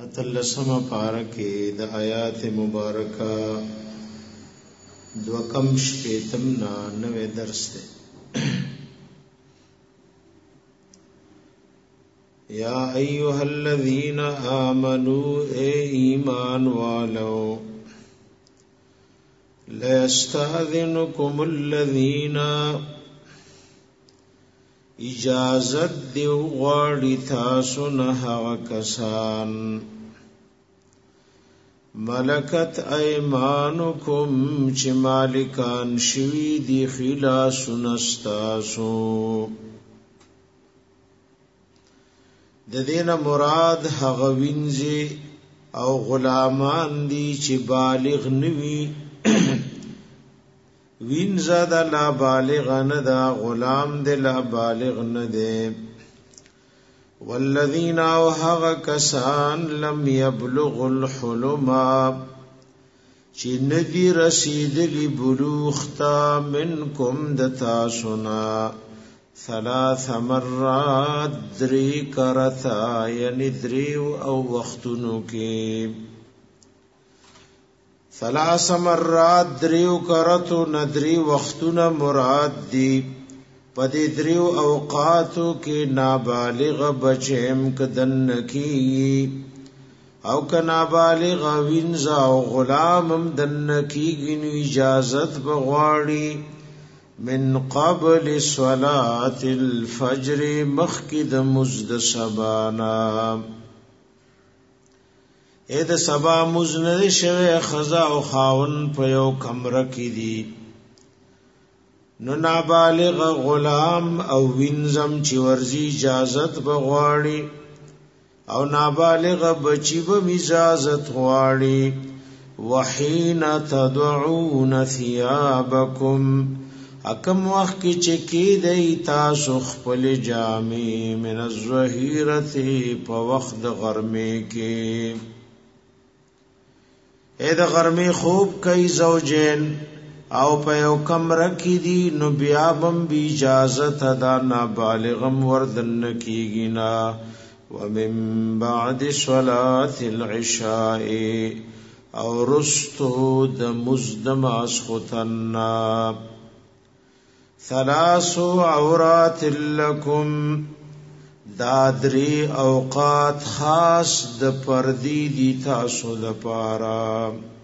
اتلسم پارکه د آیات مبارکه دوکم شپیتم نا نوے درس دے. یا ایها الذین آمنوا اے ایمان والو لیستاذنکم الذین اجازت دیو غواړي تاسو نه هغه کسان ملکت ایمانکم چې مالکان شوی دی خلاصون استاسو. د دین مراد هغه وینځي او غلامان دي چې بالغ نوي. وینځه د لا بالغ نه دا غلام د لا بالغ نه دی. والذین او هغه کسان لم یبلغ الحلم چې ندی رسیدلی بلوغ تا منکم د تاسو نه ثلاث مرات دری کرتا یعنی دریو او وختونو کې ثلاث مرات دریو کرتو ندری وختونه مراد دی. پدې دریو اوقاتو کې نابالغ بچیم کدن کی او ک نابالغ وینځه او غلامم دن کی غنو اجازت بغواړي من قبل صلاة الفجر مخکد مزد سبانا. اې د سبا مزنه شوه خزا او خاون په یو کمره کې دي. نو نابالغ غلام او وینزم چې ورزي اجازت بغواړي او نابالغ بچي به اجازت غواړي. وحين تدعون ثيابكم اکم وخت چې کې دی تاسو خپل جامې من الظهيرة په وخت د غرمې کې. اې د غرمې خوب کوي زوجین او په یو کمره کې دي نو بیا بم بی اجازت ادا نابالغم وردن کیږي نا. ومن بعد صلاة العشاء او رستو د مزدم اسختنا. ثلاث عورات لکم دادری اوقات خاص د پردی دی تاسو د پارا.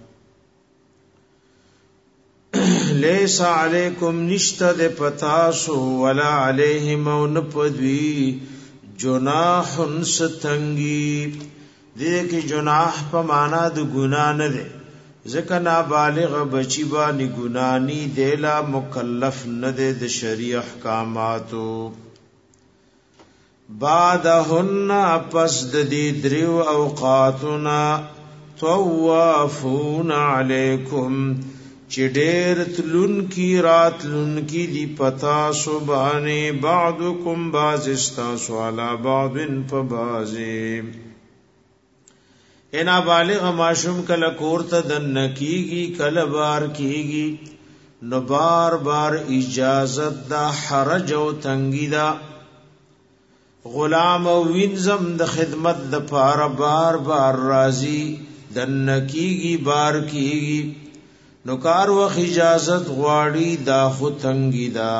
لیس علیکم نشتا د پتاسو ولا علیہم او نپدوی جناح ستنگی. دیده که جناح پا مانا د گناہ نده ذکر نابالغ بچی بانی گنانی دیلا مکلف نده د شریع احکاماتو. بعدهن پس د دی دریو اوقاتنا توافون علیکم چې ډېر تلون کی رات لون کی دی پتا سبحانه بعضکم بعض استاسو علی بعضن فبازی. انا بالغ ماشوم کله کورته دن کیږي کله بار کیږي نو بار بار اجازت دا حرج او تنگی دا. غلام او وینزم د خدمت د پاره بار بار راضی دن کیږي بار کیږي نو کار وخ اجازت غواړي دا خو تنگی دا.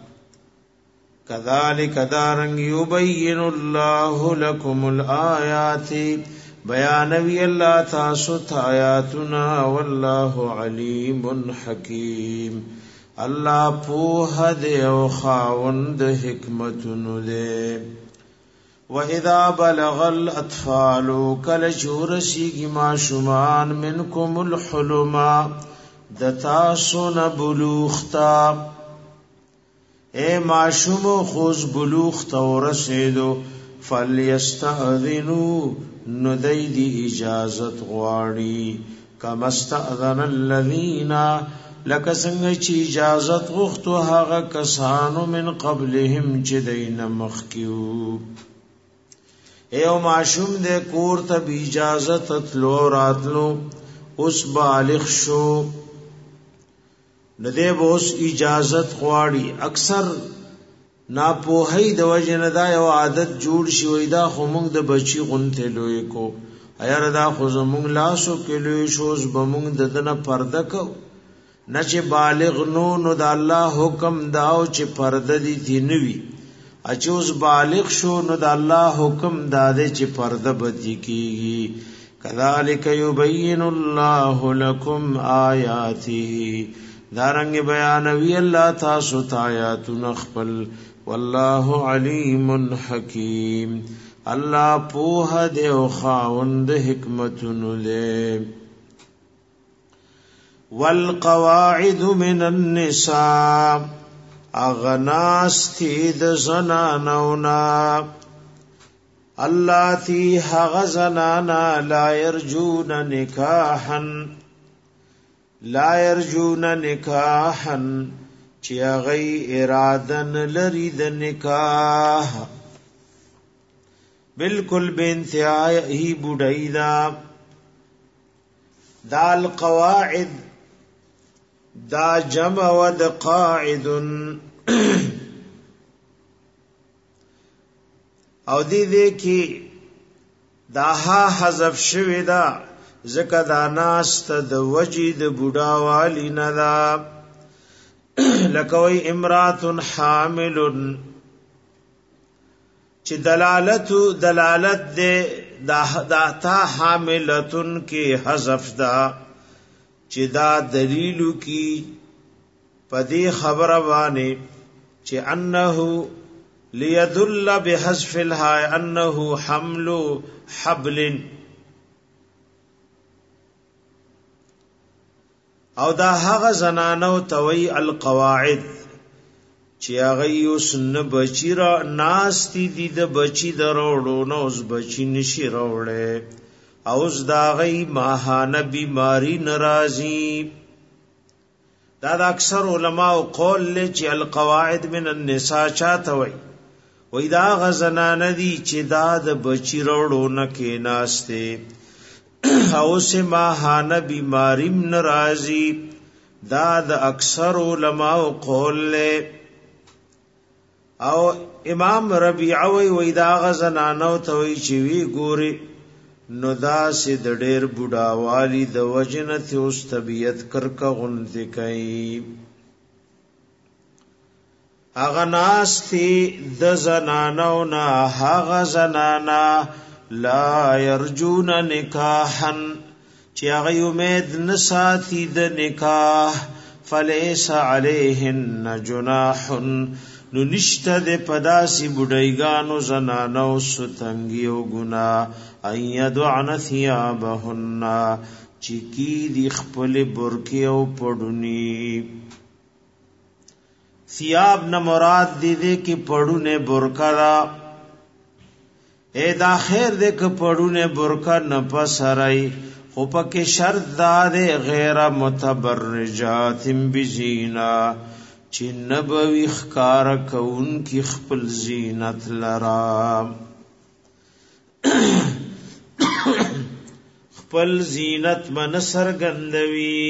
کذالک دارنگ یبین الله لكم الآیات بیانوی اللہ تاسو آیاتنا والله علیم حکیم. اللہ پوہ دے او خاوند حکمتنو دے. وَإِذَا بَلَغَ الْأَطْفَالُ كَلَجُورَسِگِ مَا شُمَانْ مِنْكُمُ الْحُلُمَ دتاسو نبلوختا. اے معشوم خوز بلوختا ورسیدو فَلْيَسْتَأْذِنُوا ندید اجازت غواړي کما استأذن الذين لکسنګ چې اجازت غوښتو هغه کسانو من قبلهم چې دین مخکیو. ایو معشوم دې کور ته اجازت تلو راتلو اوس بالغ شو ندی بوس اجازت غواړي. اکثر ناپوهی د وجه نه دا یو عادت جوړ شي وای دا خو موږ د بچی غونته لوی کو ایر دا خو زمونږ لاسو کې لوی شوز بمونږ ددنه پرده کو نه چې بالغ نو د الله حکم داو چې پرده دي تینوي اچ اوس بالغ شو نو د الله حکم داده چې پرده بدی کیږي کذالک یبین الله لكم آیاته دارنګ بیانوي الله تاسو ته آیاتونه خپل والله علیم حکیم الله پوه دی او خاوند حکمتونو دی والقواعد من النساء اغناستی د زنانونا اللاتی حغ زنانا لا يرجون نکاحا چی اغی ارادن لرید نکاح بالکل بینتیائی ہی بودائی دا القواعد دا جمع ود قاعد او دی کی دا ها حذف شوی دا زکه دا ناست د وجید بوډاوالی نه دا لکوی امرات حامل چې دلالت دے دا تا حاملتن کی حذف دا چې دا دلیلو کی پدی خبر وانی چې انه ليدل بحذف الها انه حمل حبل او دا هغه زنانو توي القواعد چې هغه یوسن بچی را ناستی دي د بچی دروړو نو اوس بچی نشي راوړې اوس دا غي ماهانه بیماری ناراضي دا اکثر علماء قول له چې القواعد من النساء چاته وي وې دا غزنان دي چې دا د بچی راوړو نه کې ناشته او سه ماهانه بیماری ناراضي دا د اکثر علماء قول له او امام ربيعه وې دا غزنانو ته وي چې وی ګوري نو دا سي د ډېر بوډاوالي د وجنت اوس طبيعت کرکا غونډه کوي اغه ناستی د زنانو نه هغه زنانا لا يرجون نکاحا چې هغه امید نساتی د نکاح فليس عليهن جناح نو نشته د پداسي بډایګانو زنانو ستنګي او ګنا ايدعن ثيابهن چکی دی خپل برکی او پړونی ثياب نه مراد دي کی پړونه برکا دا اے دا خیر دې ک پړونه برکا نه پسرای خو پکې شرط دار غیر متبرجات بزینا چې نبوي خکار کون کی خپل زینت لرا خپل زینت من سرګندوي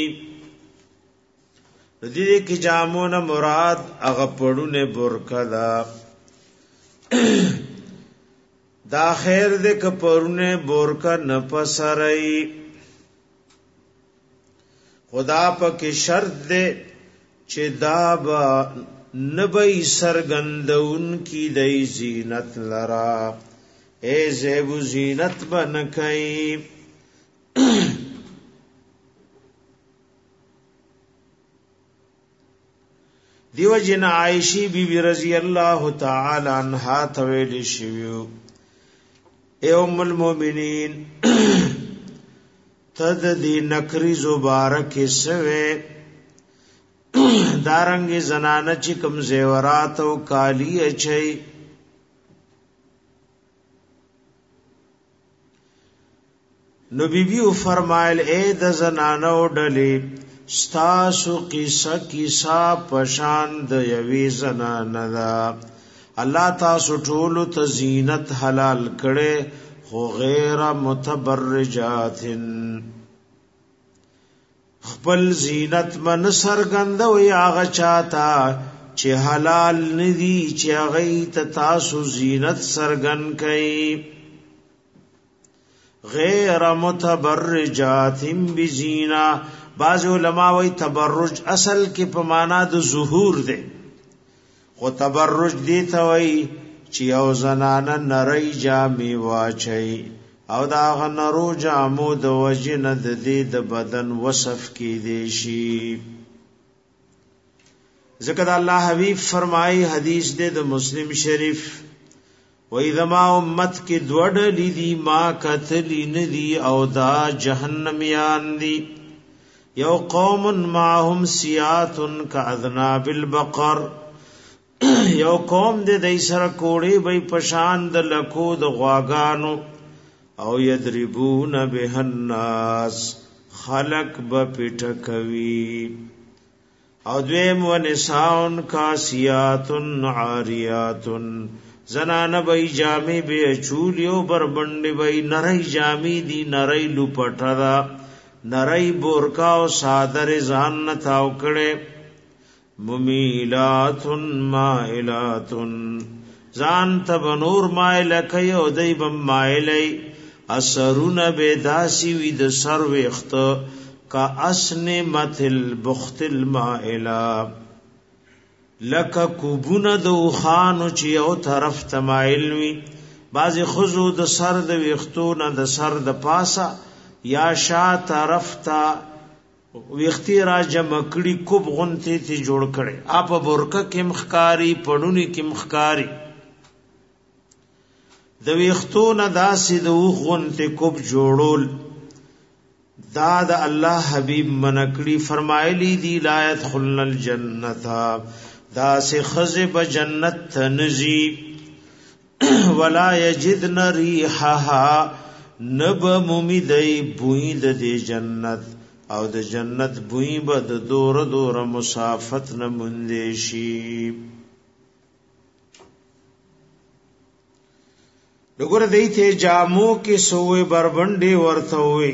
دې کې جامونه مراد هغه پړونه برکا دا دا خیر دې ک پړونه برکا نه پسرای خدا پکې شرط دې چې دا با نبی سرګندون کی دای زینت لرا اے زیب زینت بنکای دیو جن عائشی بی بی رضی اللہ تعالی عنہا تویل شویو اے ام المومنین تد دی نکری زبارک سوے دارنګ زنانه چې کوم زیورات او کالی اچي نو بیبیو فرمایل اے د زنانه ډلې ستاسو قصه پشان د یوي زنانه دا الله تاسو ټول ته زینت حلال کړي خو غیر متبرجاتن خپل زینت من سرګند وي هغه چاته چې حلال ندي چې هغه ته تاسو زینت سرګن کړي غیر متبرجات بزینا. بعض علماء وی تبرج اصل کې په معنا د ظهور ده، خو تبرج دی ته وی چې یو زنانه نری جامې واچي او دا غنرو جامو د وجنه د دې د بدن وصف کې دی شي. ذکر الله حبیب فرمای حدیث دے د مسلم شریف وې زما امت کې دوړ لیدي ما کتلی ندی او دا جهنميان دي. یو قوم معهم سیات کاذناب البقر، یو قوم دې دای سره کوړي به پشان د لکو د غواګانو او یضربون به الناس، خلق به پټ کوي. او دویم و نساؤن کاسیاتن عاریاتن، زنان بای جامی بی چولیو بربند بای نرائی جامی دی نرائی لپٹا دا نرائی بورکاو سادر زان نتاو کڑے. ممیلاتن مائلاتن، زان تب نور مائل کئی او دی بم مائلی. اثرون بی داسی وی د سرو اخت کا اسن مثل بخت المائلا، لکا کوبون دو خانو چی او طرف تمائل وی. بعض خزو د سر د ویختون د سر د پاسا یا شا طرف تا ویختی را جمع کڑی کوب غنتی تی جوڑ کڑی. آپ برکا کم خکاری پڑونی کم خکاری د ویختون داسی دو غنتی کوب جوڑول. دا د الله حبیب منکڑی فرمایلی دی لا يدخلن الجنتا، دا سے خزب جنت تنزی ولا یجدن ریحها، نب ممیدی بوئی د دی جنت او د جنت بوئی با د دور دور مسافت نمندیشی. لگر دیتے جامو کی سوئے بربنڈی ورتوئے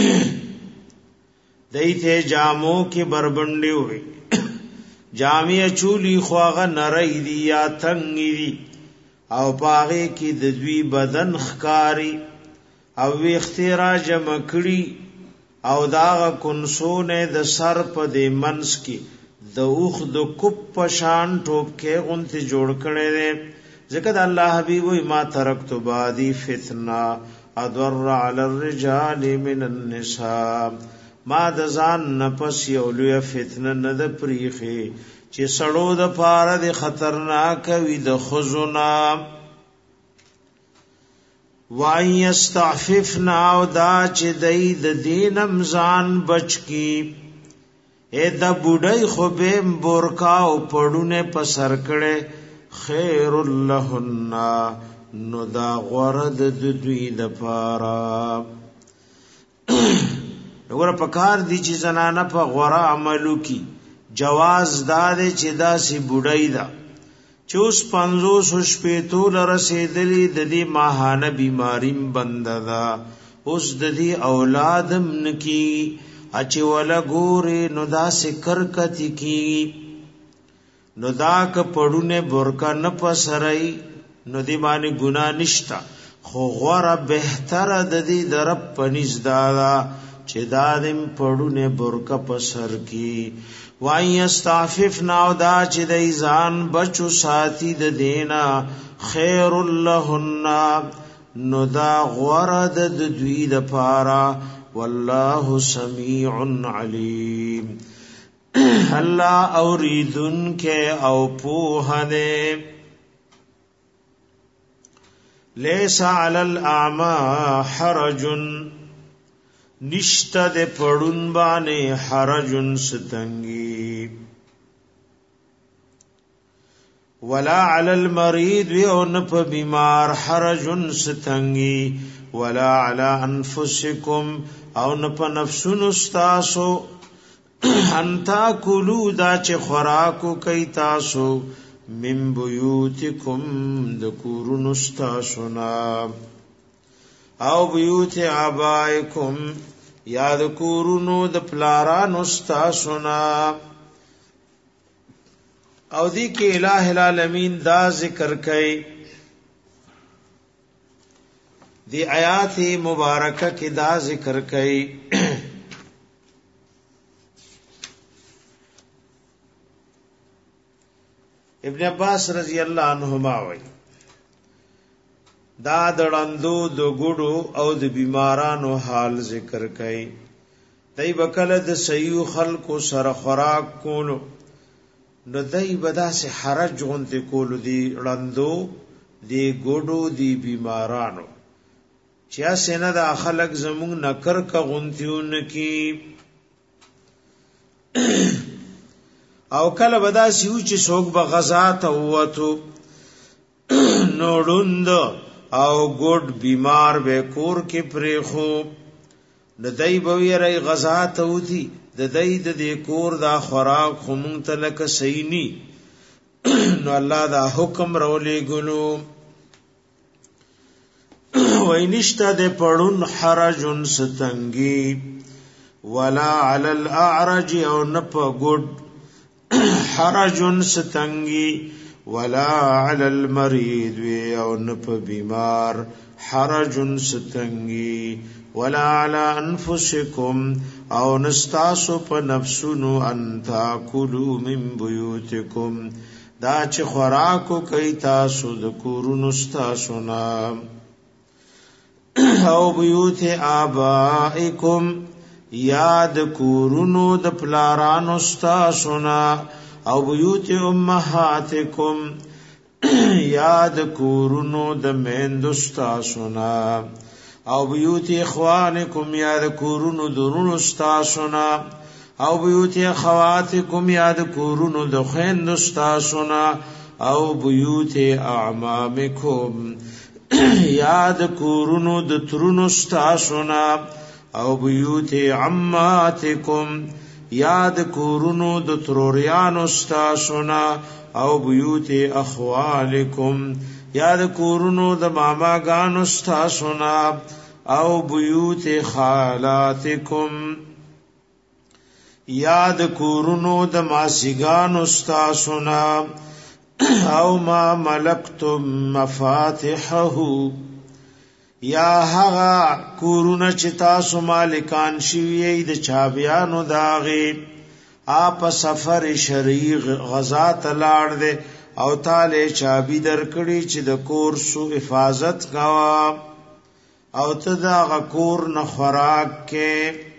دیتے جامو کی بربنڈی ہوئی. جامی چولی خواغا نرائی دی یا تنگی دی او پاغے کی ددوی بدن خکاری او اختیرا جمع کڑی او داغ کنسون د سر پا دی منس کی د اوخ د کپ پشان ٹوپ کے غنتی جوڑ کڑے دے. ذکر اللہ حبیب ما ترکت بعدی فتنہ ادور علی الرجال من النساء، ما د ځان نفس یو لوی فتنه نه د پریخي چې سړو د پاره د خطرناک وي د خزنا. وای یستعففنا، او دا چې دای د دینم ځان بچ کی. اے د بډای خو به بورکا او پړونه په سر کړه خیر لهن، نو دا غرد د دوی د پاره. وګوره پکار دی چې زنانه په غوړه عملو کی جواز داده چې داسې بډای دا چې اوس 500 شپېتو لرسېدلې د دې ماهانه بیماریم بند ده، اوس د دې اولادم نکی اچ ولا ګورې نو داسې کرکتی کی. نو دا ک پړونه برکا نه پسرای نو دی باندې ګنا نشتا، خو غوړه بهتر د دې درب پنځ دادا چې دادم پړونه برکا پسر کی. وای استعففنا، او دا چې د ایزان بچو ساتي د دینا خیر لهن، نو دا غوړه د دوی د پارا. والله سمیع علیم، اللہ اوریدن کے او پوہنے. لیسا علی الاعمى حرج، نشتا دے پڑن بانے حرجن ستنگی. ولا علی المرید ویون پا بیمار حرجن ستنگی. ولا علی انفسکم، او نپا نفسن استاسو انتا کلو دا چه خوراکو کئی تاسو من بیوتکم دکورن استاسونا او بیوت آبائکم یا دکورنو دپلاران استاسونا. او دی که الہ العالمین دا ذکر کئی دی آیات مبارکه کې دا ذکر کړي ابن عباس رضی الله عنهما وایي دا دړندو د ګړو او د بیمارانو حال ذکر کړي دای بکله د صحیح خلقو سره خوراک کولو نو دای بدا سے حرج غنته کولو دی ړندو دی ګړو دی بیمارانو چیا سینه د خلق زمون نکر کا غنتیون کی او کله بدا سیو چې څوک به غزا ته وته نوړوند او ګډ بیمار به کور کې پرې خو د دای بویری غزا ته وتی د دای د کور دا خوراک خمون تلک سینی نو الله دا حکم رولې ګلو وینشتا د پړون حرجن ستنګي ولا علی الاعرج او نپ ګډ حرجن ستنګي ولا علی المريض او نپ بیمار حرجن ستنګي ولا علی انفسکم او نستاسو په نفسونو ان تاکلوا من بیوتکم دا چې خوراکو کوي تاسو د کورونو تاسو نه او بیوت آبائکم یاد کورونو د پلارانو تاسو نه او بیوت امهاتکم یاد کورونو د میندو تاسو نه او بیوت اخوانکم یاد کورونو درونو تاسو نه او بیوت اخواتکم یاد کورونو د خويندو تاسو نه او بیوت اعمامکم یاد کورونو د ترونو تاسو نه او بیوت عماتکم یاد کورونو د تروریانو تاسو نه او بیوت اخوالکم یاد کورونو د ماما گانو تاسو نه او بیوت خالاتکم یاد کورونو د ماسیگانو تاسو نه او ما ملکتم مفاتحه یا هغه کورونه چې تاسو مالکان شوی د چابیانو داغي آپ سفر شرعی غزا تلاړ دے او تاله چابی درکړي چې د کور سو حفاظت کوا او ته دا غکور نه خوراک کې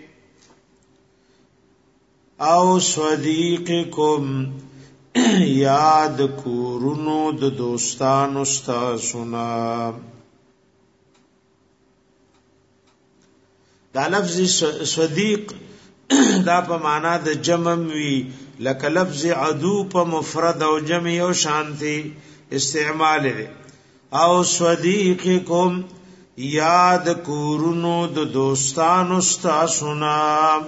او صدیقکم یاد کورونو د دوستانو تاسو نه دا لفظ صدیق دا په معنا د جمع وی لکه لفظ عدو په مفرد او جمع او شانتی استعمال دی او صدیقکم یاد کورونو د دوستانو تاسو نه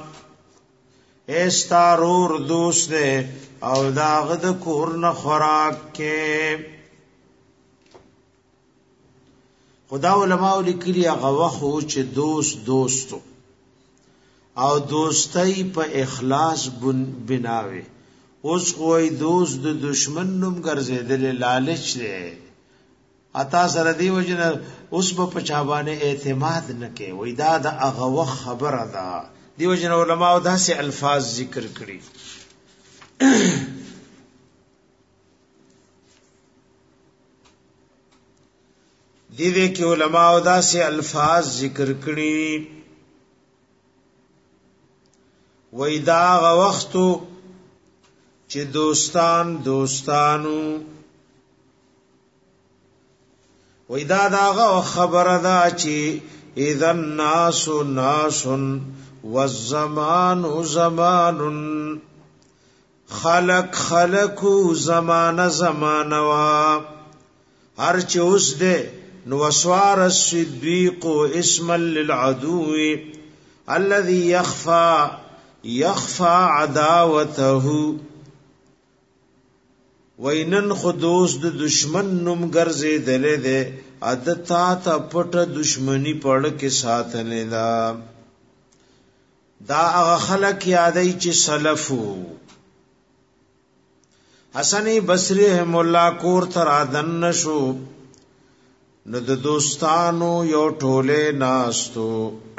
استارور دوست دے او داغ د کور نه خوراک کې خدا علماء لیکلي هغه وخت چې دوستو او دوستۍ په اخلاص بناوي اوس کوئی دوست د دشمن نوم ګرځیدل لالچ دی اتا سره دی وجنه اوس په پچابانه اعتماد نکي وای دا د هغه وخت خبره ده دیو جن علماء داسې الفاظ ذکر کړي دیوه کې علماء داسې الفاظ ذکر کړي وای دا هغه وختو چې دوستانو وای دا هغه خبره ده چې اذا الناس ناس والزمان زمان خلق زمان وا هر چې اوس ده نو وسوار الصديق اسم للعدو الذي يخفى عداوته وینن خودوس د دشمن نوم ګرځې دلې ده عادت تا پټ دشمنی پړ کې ساتلې دا هغه خلق یادای چې سلفو حسن بصری رحم الله کور تر ادن نشو نو د دوستانو یو ټوله ناستو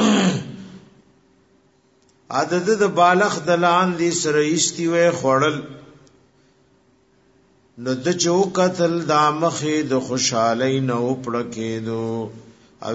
عدد د بالغ دلان دی سره ایستی وې خړل نو د چو قتل د مخې د خوشالۍ نو پړکېدو او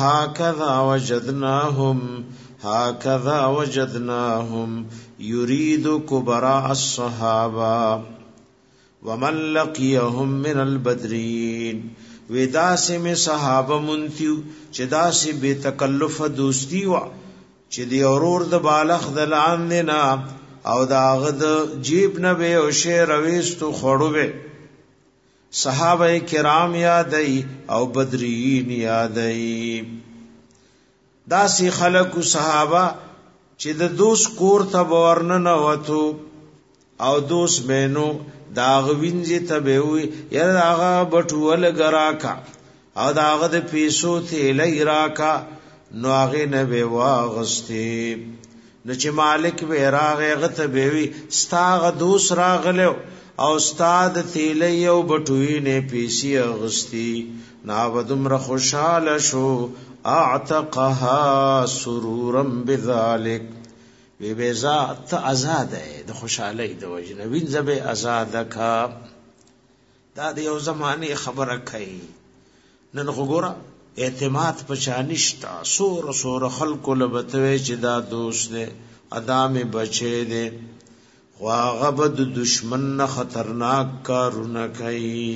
هکذا وجدناهم يريد كبراء الصحابه ومن لقيهم من البدرين وداسه میں صحابه منتیو چې داسه بے تکلف دوستی وا چې دی اورور د بالغ دلان نه او داغه د جیب نه به او شی رويستو خړو به صحابه کرام یادای او بدرین یادای داسې خلق صحابه چې د دوست کور ته ورننه وته او دوست مینو داغ وینځي ته به وي یا داغه بټول غراکا او داغه د پیسو ته لای راکا نو هغه نه به واغستی نو چې مالک به راغه غته به وي ستاغه دوست راغلو او استاد تیلې او بټوي نه پیسي اغستی ناودم را خوشاله شو اعتقها سرورا بذلك وی بیزات آزاد ہے د خوشحالی د وجنه وینځبه آزاد کا دا د یو زمانه خبره کوي نن وګوره اعتماد پچانشتا سور خلق لبتوي چې دا دوست دے ادم بچي دے واغبد دشمن نه خطرناک کارونه کوي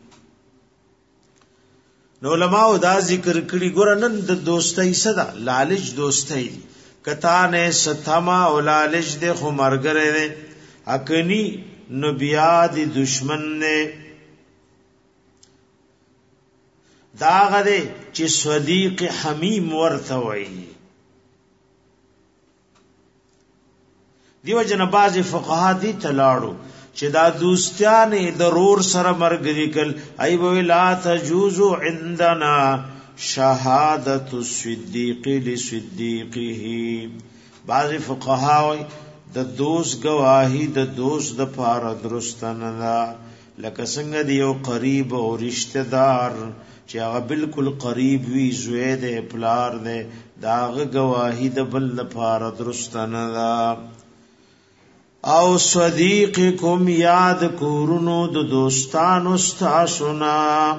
نو علماء دا ذکر کړي ګور نن د دوستۍ صدا لالچ دوستۍ کتا نه ستما او لالچ دے خو مرګره نه اکنی نو بیا دی دشمن نه داغه دے چې صدیق حمیم ورته وای دیو جن باز فقها دي تلاړو چې دا دوستیانه ضرور سره مرګري کل ای وی لا تجوز عندنا شهادت الصدیق لصدیقه باز فقها وای د دوست گواہی د دوست د پاره درست نه لکه څنګه دیو قریب او رشتہ دار چې هغه بالکل قریب وی زوی د پلار نه داغه گواہی د بل لپاره درست نه او صدیقکم یاد کورونو د دوستانو استاسنا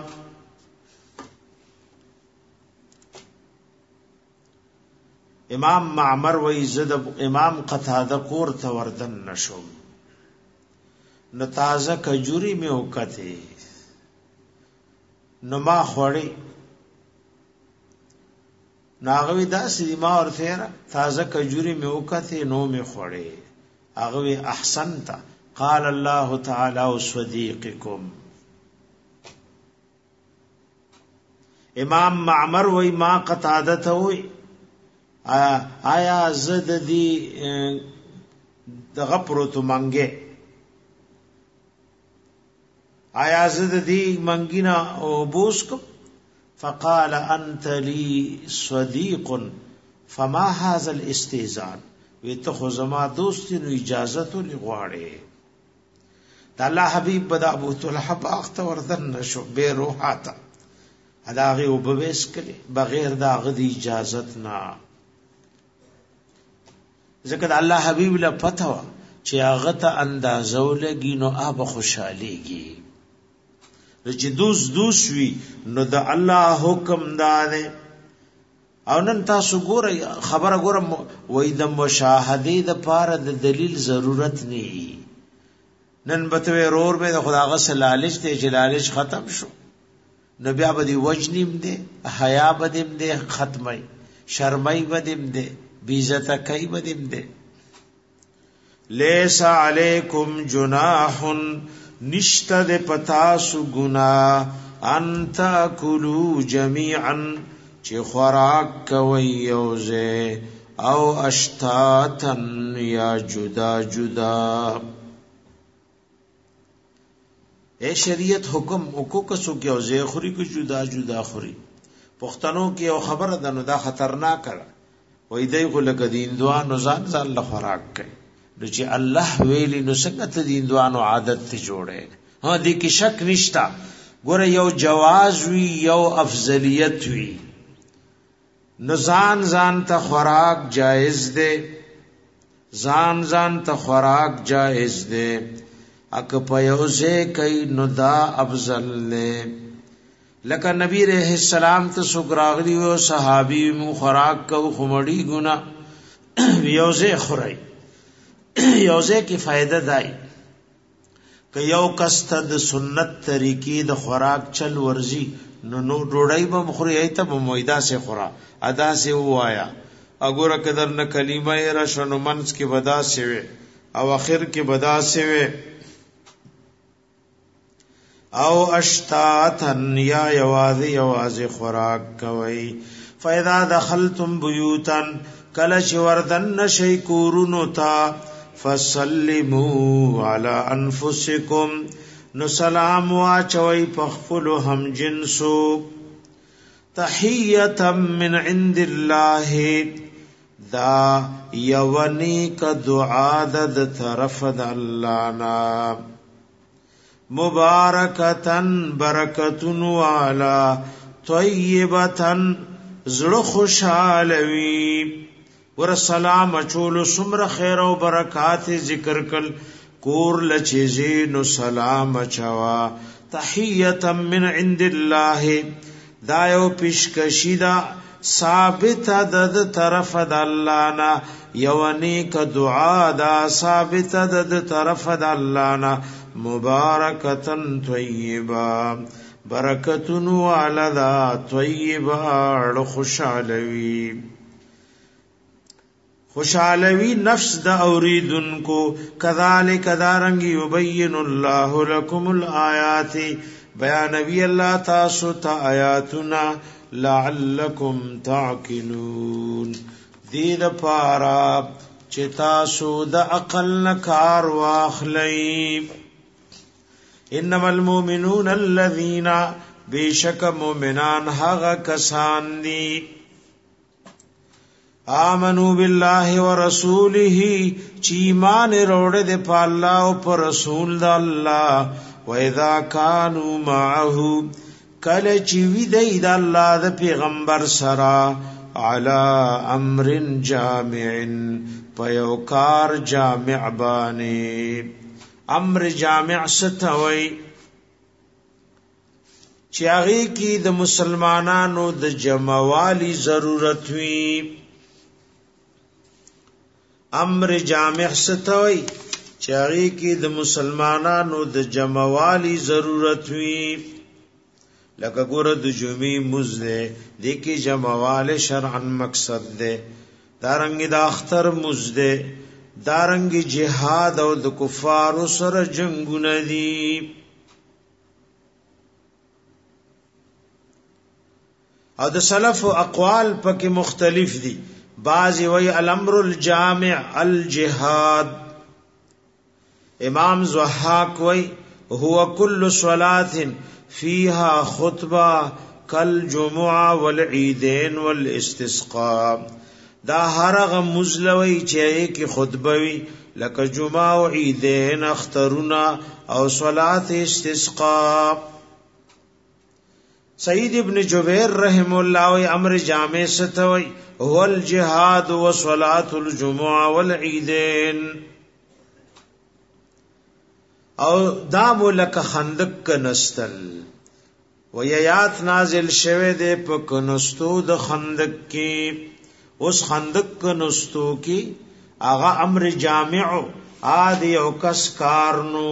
امام معمر و عزت امام قتاده کور ته وردن نشم نتازه کجوري می وکته نو ما خوړی ناغوی داسې ما ورته تازه کجوري می وکته نو می خوړی اغوی احسنت قال الله تعالی صدیقکم امام معمر وی ما قتاده ته وی آیا زد دی دغه پروتو منګه آیا زد دی منګینا او بوسکم فقال انت لي صديق فما هذا الاستئذان وی ته خو زما دوست نو اجازه ته لغواړي د الله حبيب بد ابو طلحه باخت وردن نشو به روحاته اداغه وبويس کړي بغیر داغه دی اجازه نه ذکر الله حبیب له پته وا چې هغه ته اندازو لګي نو اب خوشاليږي چې دوست وی نو د الله حکم داده او نن تاسو ګورئ خبره ګورم وې د مشاهده د پاره د دلیل ضرورت نه نن بتوي رور به د خداغه سلالچ ته جلالچ ختم شو نو بیا به دی وجنیم دے حیا بدیم دے ختمای شرمای بدیم دے بیزت کای بدیم دے لیس علیکم جناح نشتد پتاسو گنا انتا کلو جمیعا چی خوراک کوي یوزه او اشتاتن یا جدا جدا اے شریعت حکم وکړو سو کې یوزه خوري کو جدا جدا خوري پښتنو کې یو خبره ده نو دا خطرناک ده وای دی خو لکه دین دوانو ځان له خوراک کوي نو چې الله ویلی نو څنګه ته دین دوانو عادت ته جوړه ها دې کې شک نشتا ګوره یو جواز وی یو افضلیت وی نو ځان ته خوراک جائز ده ځان ته خوراک جائز ده اک په یوځه کوي نو دا افضل ده لکه نبی رحم السلام ته سګراغلی او صحابي مو خوراک کو خمړی ګنا یوځه خورای یوځه کی فائدہ دای که یو کسته د سنت طریقې د خوراک چل ورزي نو ډوډۍ به مخوري ایته به مویدا سے خورا ادا سے وایا اګوره کدر نه کلمه را شنو منس کې ودا سے وي او اخر کې ودا سے وي او اشتاتن یا یوازی خوراک کوي فاذا دخلتم بیوتن کلش وردن نشی کورونو تا فسلموا علی انفسکم نو سلام واچوي پخپل هم جنسو تحیتا من عند الله دا یونی کا دعا د طرف د الله نا مبارکتن برکتن والا طیبتن زړه خوشالوي ور سلام اچول سمر خیر او برکات ذکر کل کور لچیزی نو سلام اچوا تحیتا من عند الله دایو پیشکشی دا ثابت د طرف د الله نا یونی ک دعا دا ثابت د طرف د الله نا مبارکتن طیبا برکتن والدا طیبا خوشالوی نفس د اوریدن کو کذالک دارنگ یبین الله لكم الآیات بیانوی اللہ تاسو تا آیاتنا لعلکم تعقلون دید پارا چتاسو د عقل نکار واخلی انما المؤمنون الذین بیشک مومنان حق کسان دی آمنو بالله ورسوله چی ایمان روڑے دے پا اللہ و پا رسول دا اللہ وَإِذَا كَانُوا مَعَهُ کل چیوی دی دا اللہ دا پیغمبر سرا عَلَى أَمْرٍ جَامِعٍ پیوکار جامع بانے امر جامع ستوئی چیاغی کی دا مسلمانانو دا جمعوالی ضرورت ہوئی امر جامع ستوئی چاغی کی د مسلمانانو د جمعوالی ضرورت وی لکه ګور د جمعې مزده د کی جمعوال شرعا مقصد ده دارنګ د اختر مزده دارنګ جهاد او د کفار سره جنگونه دي او د سلف اقوال پکې مختلف دي بعضی وی الامر الجامع الجهاد امام زحاق وی هو کل صلاة فیها خطبہ کالجمعہ والعیدین والاستسقاء دا هرغ مزلوی چیئے کی خطبوی لکه جمعہ و عیدین اخترنا او صلاة استسقاء سید ابن جبیر رحم اللہ وی امر جامع ستوی هو الجهاد و صلاة الجمعہ والعیدین او دامو لک خندق کنستل ویات نازل شوه دے پا کنستو د خندق کی اس خندق کنستو کی آغا امر جامعو آدی او کس کارنو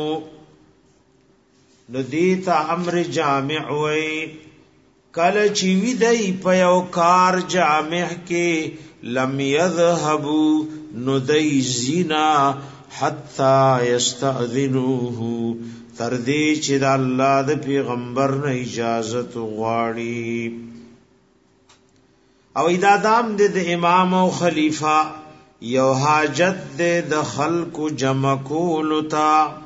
ندیتا امر جامعوی کل چیوی دی پا یو کار جامع کی لم یذهبو ندی زینا حتی یستأذنوه تردی چی دا اللہ دا پیغمبر نا اجازت غاڑی او ادادام دے دا امام و خلیفہ یو حاجت دے دا خلق جمع کولتا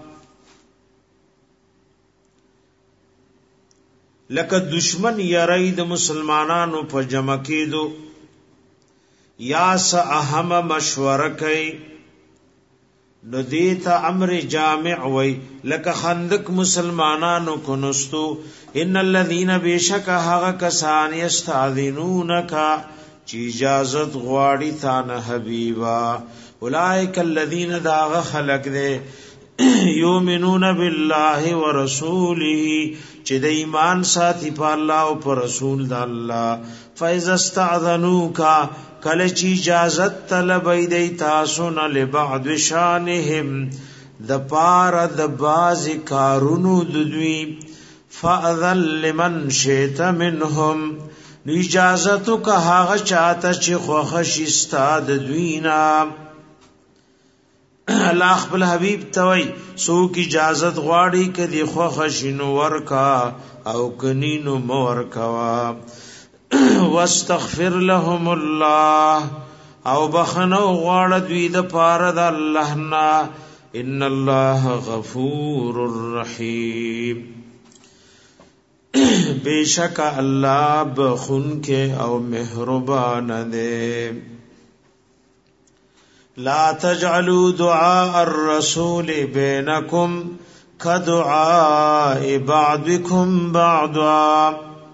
لکه دشمن یری د مسلمانانو په جمع کېدو یا س اهم مشوره کوي نو دیتا امر جامع وی لکه خندق مسلمانانو کنستو ان الذين بشک هغه کسان یستاذنونکا چی اجازت غواړي تانه حبیبا اولئک الذين داغ خلق دے یؤمنون بالله ورسوله چې د ایمان ساتي په الله او په رسول د الله فاذا استاذنوکا کله چې اجازت طلبای دی تاسو نه لبعض شانهم د پار د باز کارونو د دوی فاذن لمن شئت منهم اجازت که هغه چاته چې خوښ استاد دوینا الله خپل حبیب توي سوک اجازت غواړي کدي خوښ شنو ورکا او کنینو مورکوا واستغفر لهم الله او بخنو غواړه دوی د پاره د الله نه ان الله غفور رحیم بیشک الله بخون کې او مهربان دی لا تجعلوا دعاء الرسول بينكم كدعاء بعضكم بعضا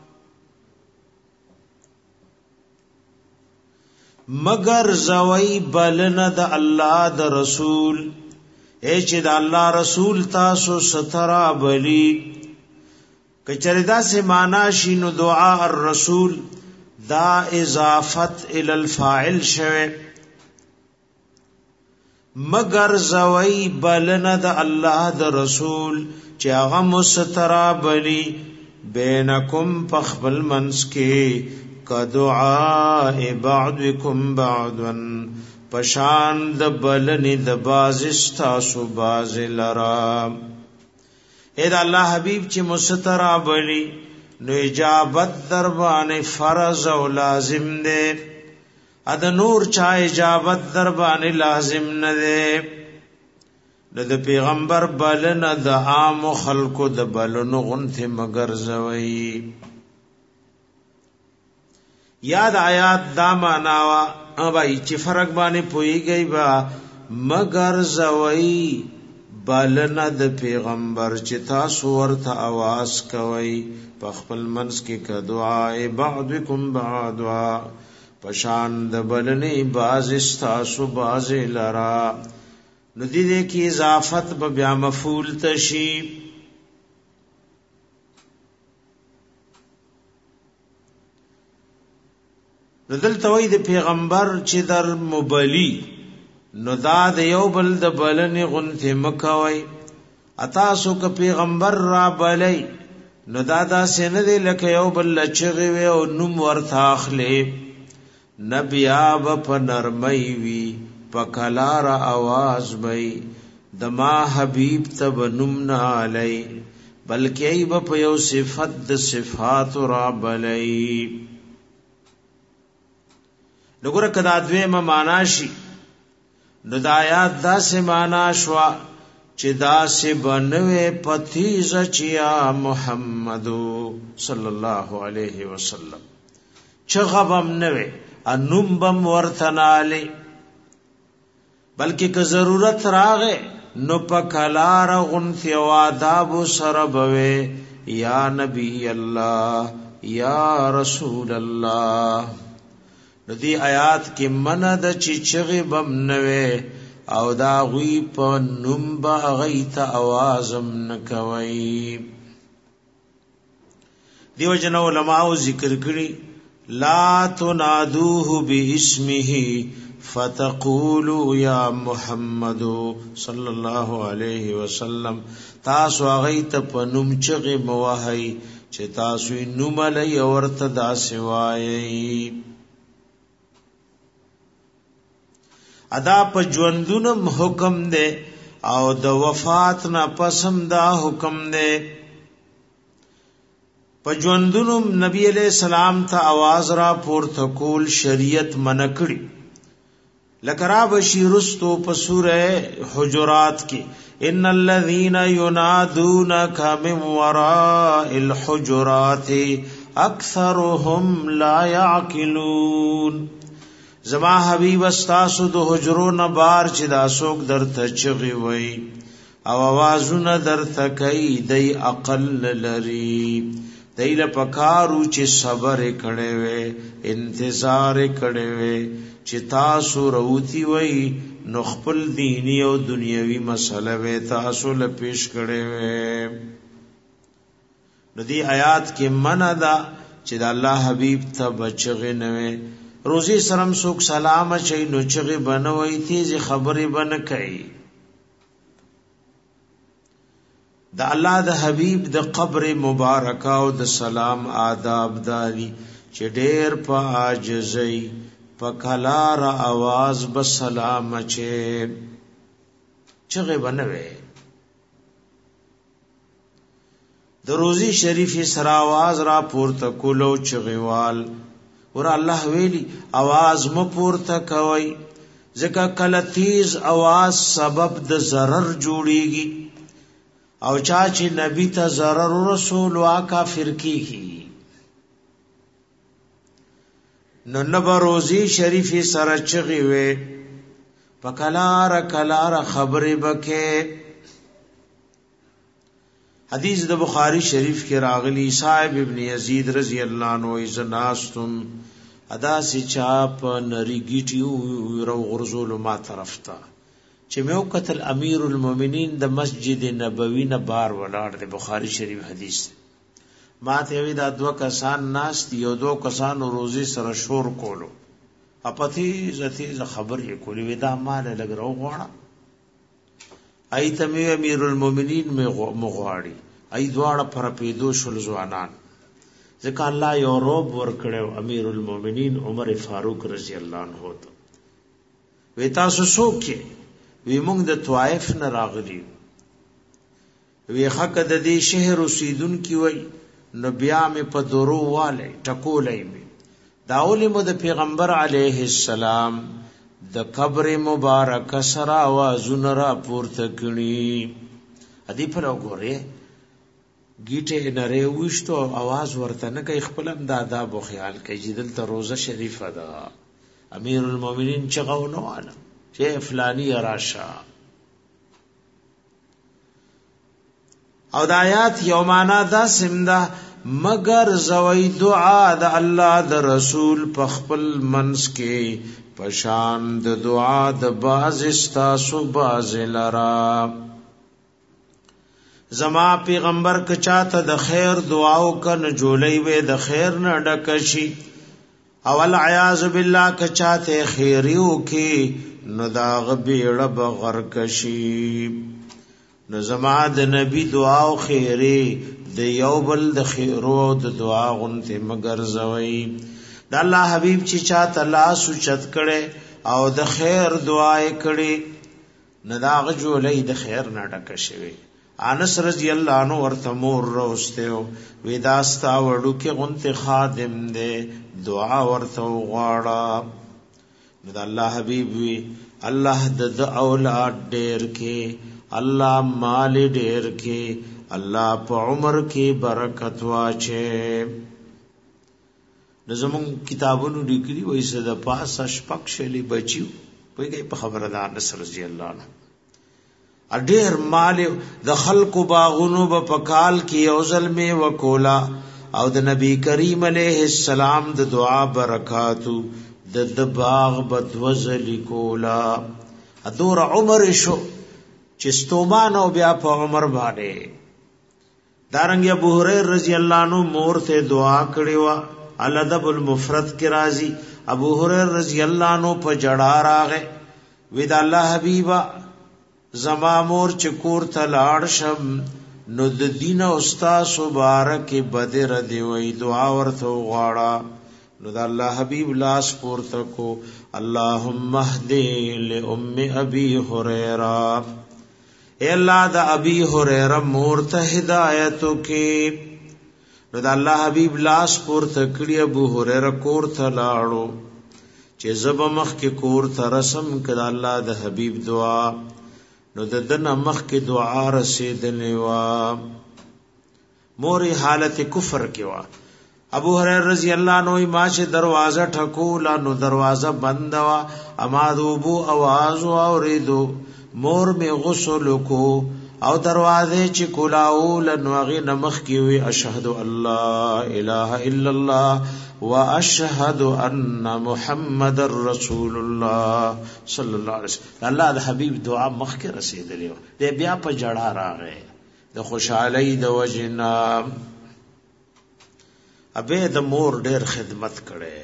مگر زوی بلنه د الله د رسول چې د الله رسول تاسو سترا بلی کچریدا سے معنا شینو دعاء الرسول دا اضافت ال الفاعل شوه مگر زوی بلنه د الله د رسول چې هغه مسترا بلی بینکم پخبل منس کې کدعاء بعضکم بعضا پشان د بلنی د باز استاسو باز لرا اے دا الله حبیب چې مسترا بلی نو اجابت در باندې فرض او لازم دی ادا نور چا اجابت در باندې لازم نه دی د پیغمبر بلنه د عام خلقو د بلنو غنته مگر زوی یاد آیات دا معناوا ابای چې فرق باندې پويږي با مگر زوی بلنه د پیغمبر چې تاسو ورته आवाज کوي په خپل منس کې ک دعا بعضکم بعضا پشان د بلنه باز استاسو باز لرا ندی دې کی اضافت به بیا مفعول تشی ندل توي د پیغمبر چې در مبلی نو دا د یو بل د بلنې غنته مکوي اتاسو ک پیغمبر را بلی نو دا سینه دی لکه یو بل لچغي وي او نوم ورته اخلي نبی آب په نرمۍ وی په کلار आवाज وی د ما حبیب تب نوم نه علی بلکې ایب په یو صفت د صفات را بلی لګره کدا دویمه معنا شي نو د آیات دا سه معنا شوا چې دا سه بنوي پتیز چیا محمدو صلی الله علیه وسلم چغبم نوي انم بم ورتناله بلکې که ضرورت راغې نو پکلار غنث او آداب سره بوي یا نبی الله یا رسول الله ندی آیات کې من د چغې بم نوي او دا غوی په نوم با غیت اوازم نکوي دیو جن علماء ذکر کړي لا تنادوه باسمه فتقولوا یا محمد صلی الله علیه وسلم تاسو غیت په نوم چغې موهي چې تاسو نوم لای ورته دا سوایي ادا په ژوندونم حکم دی او د وفات نه پسم دا حکم دی په ژوندونم نبی علیہ السلام ته आवाज را پورته کول شریعت منکړي لکرا بشیرستو په سوره حجرات کې ان الذين ينادونك من وراء الحجرات اکثرهم لا يعقلون زما حبیب استاسو د حجرو نه بار چې دا څوک درته چغي وای او आवाजونه درته کوي دای عقل لري دای له پکارو چې صبر کړي وي انتظار کړي وي چې تاسو روتی وای نو خپل دینی او دنیوي مسله وي تاسو له پیش کړي وي نو دی آیات کې منع ده چې د الله حبیب ته بچغه نه وي روزي سرم سوک سلام چي نو چغه بنوي تیز خبري بن کوي د الله د حبیب د قبر مبارک او د سلام آداب داري چې ډېر په عاجزي په کلار आवाज به سلام چغه بنوي د روزي شریف سره आवाज را پورته کولو چغوال ور الله ویلی आवाज مو پورته کوي ځکه کله تیز आवाज سبب د ضرر جوړيږي او چا چې نبی ته ضرر رسول وا کافر کیږي نو نبا روزي شریف سره چغي وي پکلار کلار خبرې بکې حدیث د بخاری شریف کې راغلی صاحب ابن یزید رضی الله عنه ایزناستم ادا سی چاپ نری گیټیو رو غرزول ما طرف تا چې مې قتل امیر المؤمنین د مسجد نبوی نه بار ولاړ د بخاری شریف حدیث ما ته وی دا دو کسان ناس یو دو کسان روزي سره شور کولو اپتی زتی خبر یې کولی وی دا مال لګرو غواړه ایتمی امیر المؤمنین میں مغواړي ای دواړه پر پیدو شل ځوانان ځکه الله یو روب ور کړو امیر المؤمنین عمر فاروق رضی الله عنه ته وی تاسو سوکې وی موږ د طائف نه راغلی وی حق د دې شهر اوسیدون کی وای نو بیا مې په درو والے ټکولې مې داول مو د پیغمبر علیه السلام د قبر مبارک سره आवाजونه را پورته کړي ادي په وګوره گیټه نره وښتو आवाज ورته نه کوي خپل د آداب او خیال کوي جدل ته روزه شریفه ده امیر المؤمنین چغونه واله چې فلانی راشه او د آیات یومانا دا سمدا مگر زوی دعا د الله د رسول په خپل منس کې پشان د دعا د باز استاسو باز لرا زما پیغمبر کچاته د خیر دعاو کن جولای وې د خیر نه ډکشي اول عیاذ بالله کچاته خیریو کې نو دا غبیړه بغر کشي نو زما د نبی دعا او خیری د یو بل د خیرو د دعا غنته مگر زوی د الله حبیب چې چاته الله سوچت کړي او د خیر دعای کړي نداغ جولې د خیر نه ډک شوی انس رضی الله عنه ورته مور روسته وداستا وړو کې غنته خادم دې دعا ورته غواړه د الله حبیب وی الله د اولاد ډېر کې الله مال ډېر کې الله په عمر کې برکت واچي نظمون کتابونو لیکلي وایي صد پاسه شپک شلی بچیو پویږي په خبره ده انس رضی الله عنه اډیر مال د خلق باغونو په پکال کې اوزل می وکولا او د نبی کریم علیه السلام د دعا برکاتو د باغ بدوزل کولا ادور عمر شو چستومان او بیا په عمر باندې دارنګ ابو هريره رضی الله عنه مور ته دعا کړې وا الادب المفرد کی راضی ابو هريره رضی الله عنه په جڑا راغه ودا الله حبیبا زما مور چکور ته لاړ شم نو د دین او استاد مبارک بدر دی وی دعا ورته غواړه نو د الله حبیب لاس پورته کو اللهم اهدی لام ابي هريره اے الله د ابي هريره مور ته هدایت کی نو د الله حبیب لاس پورته کړی ابو هريره کور ته لاړو چې زب مخ کې کور ته رسم کړه الله د حبیب دعا نو د دنه مخ کې دعا رسیدلې وا موري حالت کفر کې وا ابو هريره رضی الله عنه ما چې دروازه ټکولا نو دروازه بند وا اما دوبو आवाज اوریدو مور می غسل کو او دروازه چې کولاول نو غي نمخ کی وی اشهد الله اله الا الله واشهد ان محمد رسول الله صلی الله علیه وسلم. الله د حبیب دعا مخ کې رسیدلې دی بیا په جړه راغې د خوشحالي د وجنا ابه د مور ډېر خدمت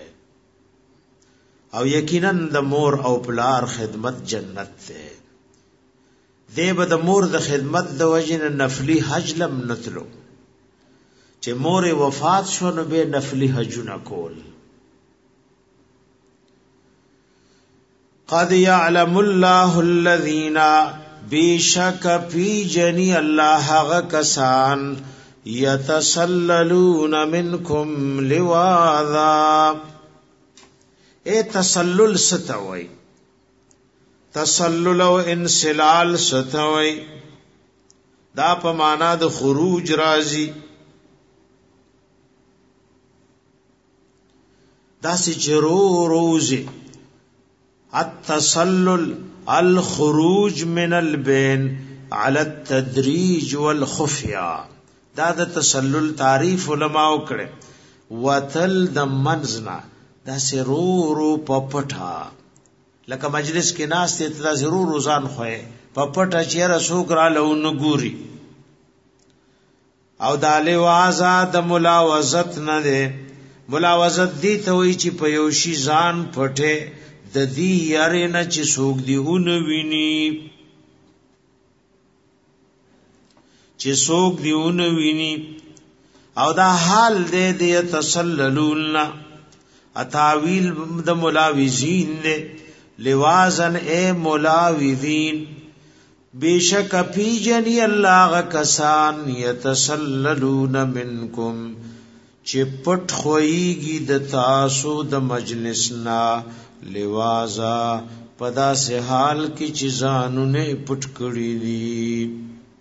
کړي او یقینا د مور او پلار خدمت جنت ده. دیو د مور د خدمت د وجنه نفلی حج لم نتلو چې مور وفات شو نو به نفلی حجونه کول. قد يعلم الله الذين بشك في جني الله غكسان يتسللون منكم لواذا. اے تسلل ستوي تسلل او انسلال ستوي دا په معنا د خروج راځي دا سي چرو روزي التسلل الخروج من البين على التدريج والخفيا. دا د تسلل تعریف علماء کړي وتل د منزنا دا سي رو پپټا لکه مجلس کې ناس ته تدا ضرور روزان خوې پپټا چیرې سوق را لون ګوري او د لوازه د ملاوزت نه ده. ملاوزت دی ته وی چې په یو شی ځان پټه د دې یاري نه چې سوق دی اون ویني چې سوق دی اون ویني او دا حال دې د تسللون اتاویل د ملاوزین دې لوازن اے ملاوذین بیشک پی جنی اللہ کسان یتسللون منکم چی پٹ خوئیگی د تاسو د مجلسنا لوازا پدا سے حال کی چیزانو نے پٹ کری دی.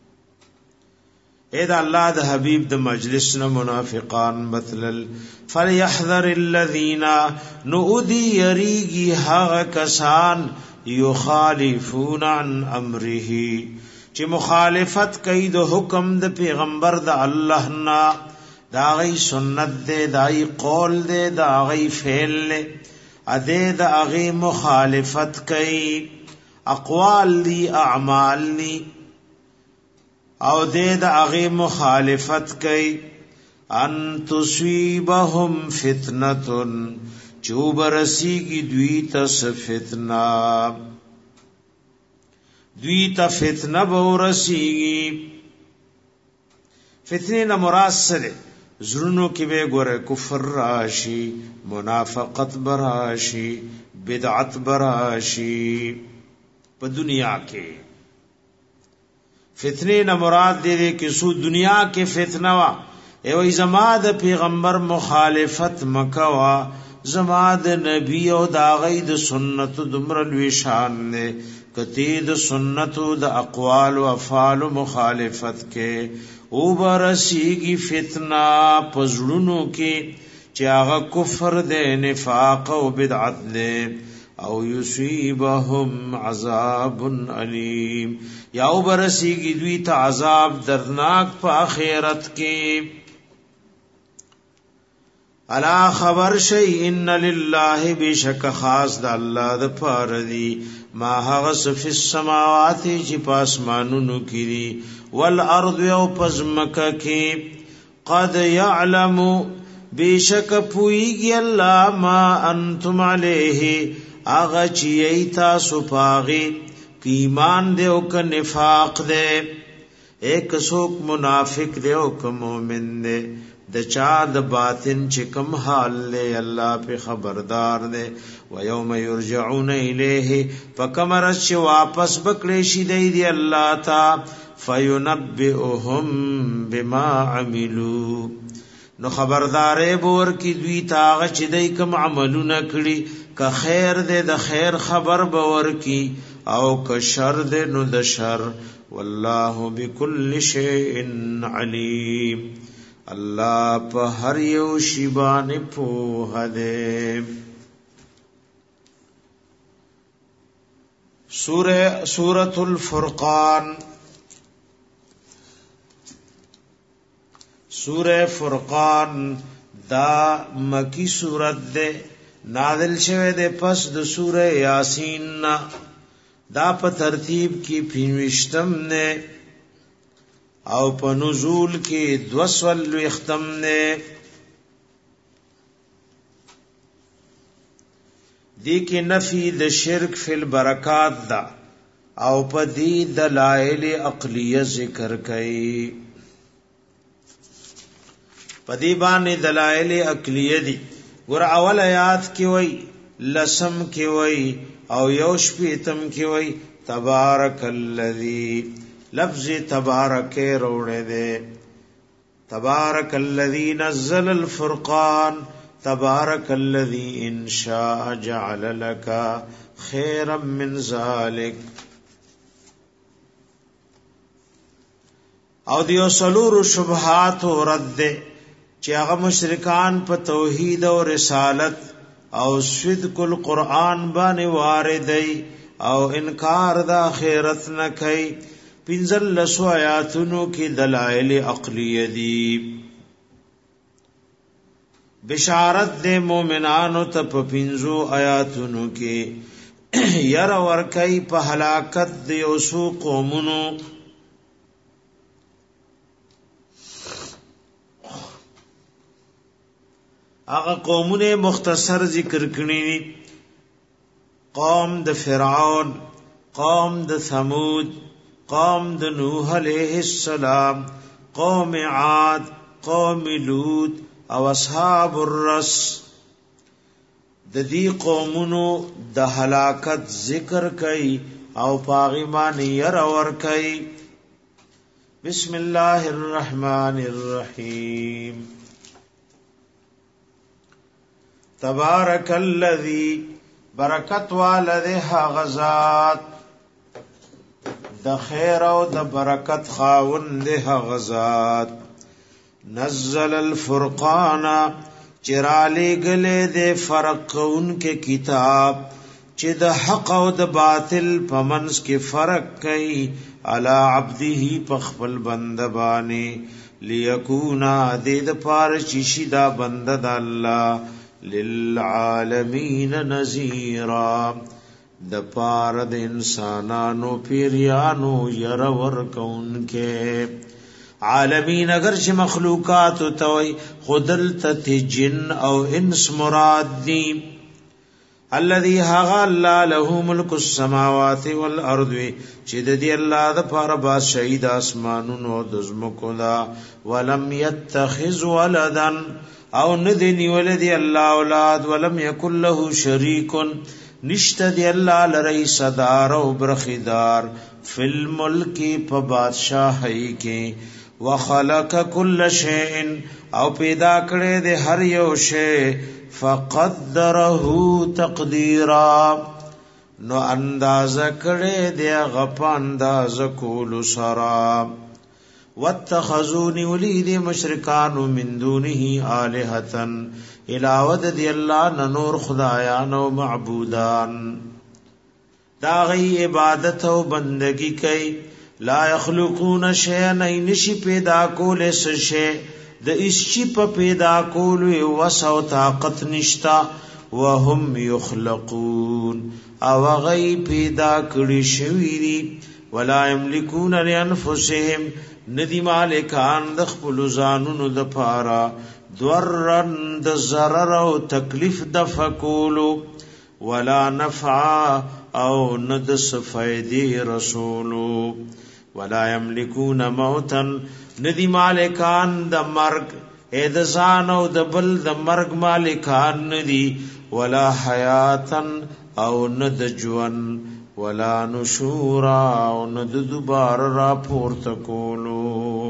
اے دا اللہ دا حبیب دا مجلسنا منافقان مطلل فلیحذر الذین نؤدی یریگی حق کسان یخالفون عن امره چی مخالفت کئی دا حکم دا پیغمبر دا اللہ نا دا غی سنت دے دا غی قول دے دا غی فعل لے ادے دا غی مخالفت کئی اقوال دی اعمال دی او دے دا اغی مخالفت کئی ان تصویبهم فتنتن چوب رسیگی دویتا فتنہ دویتا فتنہ بو رسیگی. فتنی نا مراد سرے زرنو کی بے گورے کفر راشی منافقت براشی بدعت براشی پا دنیا کے فتنے نہ مراد دے دے کہ سو دنیا کے فتنہ وا اے وی زماد پیغمبر مخالفت مکوا زماد نبی او دا غید سنت دمر الوشان دے کتید سنت دا اقوال و افعال مخالفت کے او برسیگی فتنہ پزړونو کې چې هغه کفر دے نفاق او بدعت دے او یصيبهم عذاب علیم یا او برسیگی دوی تا عذاب درناک پا آخرت کی. الا خبر شئی ان للہ بشک خاص دا اللہ دا پاردی ما حغس فی السماواتی چی پاسمانونو کی دی والارض او پزمکا کی قد یعلم بشک پوئیگی اللہ ما انتم علیہ آغا چی ایتا سپاغی کی ایمان دے او کا نفاق دے ایک سوک منافق دے او کا مومن دے د چا د باطن چکم حال لے اللہ پہ خبردار دے ویوم یرجعون الیہ فکمرس چی واپس بکڑیشی دی دی اللہ تا فینبئهم بما عملو نو خبردارے بور کی دوی تاغ چی دی کم عملو نکڑی کا خیر دے د خیر خبر بور کی او کا شر دے نو د شر واللہ بكل شیء علیم الله په هر یو شی باندې پوهه ده. سورۃ الفرقان. سورہ فرقان دا مکی سورت دے، نازل شوه دے پس د سورہ یاسین. دا په ترتیب کی 25م نے او په نزول کی 200ختم نے. دی کی نفی د شرک فی البرکات دا او په دی دلائل عقلیه ذکر کئی. پدی باندې دلائل عقلیه دي. ور اول آیات کې وای، لسم کې وای او یوش پیتم کې وای تبارک الذی. لفظ تبارک روړې ده. تبارک الذی نزل الفرقان، تبارک الذی ان شاء جعل لك خيرا من ذلك. او دیو سلور شبهات رد چې هغه مشرکان په توحید او رسالت او صدق القرآن باندې واردی او انکار د آخرت نه کوي. 15 آیاتونو کې دلائل عقلیه دي. بشارت د مؤمنانو ته په 15 آیاتونو کې ير ور کوي په هلاکت د یوسو قومونو. هغه قومونه مختصر ذکر کړي: قوم د فرعون، قوم د ثمود، قوم د نوح علیہ السلام، قوم عاد، قوم لوط او اصحاب الرس. د دې قومونو د هلاکت ذکر کړي او پاغیمان ير ور کړي. بسم الله الرحمن الرحیم. تبارک الذی، برکت والده غزاد، د خیر او د برکت خاوند غزاد. نزل الفرقان، چرالی گلے دے فرق ان کے کتاب، چی د حق او د باطل پمنس کے فرق کئی، علی عبده پخپل بندبانی، لیکونا دید پارچشی دا بند دا اللہ، للعالمین نذیرا، د پار د انسانانو پیریانو يرور کون کے. عالمین اگر چې مخلوقات توي خودل ته جن او انس مراد دي. الذي هغا الله له ملك السماوات والارض، چې د دې الله د پاره بادشاہي د اسمانونو او د زمکو دا. ولم يتخذ ولدا، او ندنی ولدی الله اولاد. ولم یکن له شریک، نشته دی الله لری صدار او برخیدار. فی الملک، په بادشاہی کې. وخلق کل شیء، او پیدا کړی دی هر یو شی. فقدره تقدیرا، نو اندازه کړی دی غپ اندازه کول سرا. واتخذوني ولید مشرکان من دونه الہۃ، علاوه دی الله نور خدایان او معبودان. دا غي عبادت او بندگی کوي. لا يخلقون شيئا، نشي پیدا کول شي، د اسچی په پیدا کول وسو طاقت نشتا. وهم يخلقون، او غي پیدا کړي شوی دي. ولا يملكون لانفسهم، ندی مالکان د خپل ځانونو د پارا ضرر د ضرر او تکلیف د فکولو. ولا نفع، او ند سفیدی رسولو. ولا يملكون موتا، ندی مالکان د مرگ اې د ځان او د بل د مرگ مالکان ندی. ولا حیاتا، او ند جوان. ولا نشورا، او ند دوبار را پورته کولو.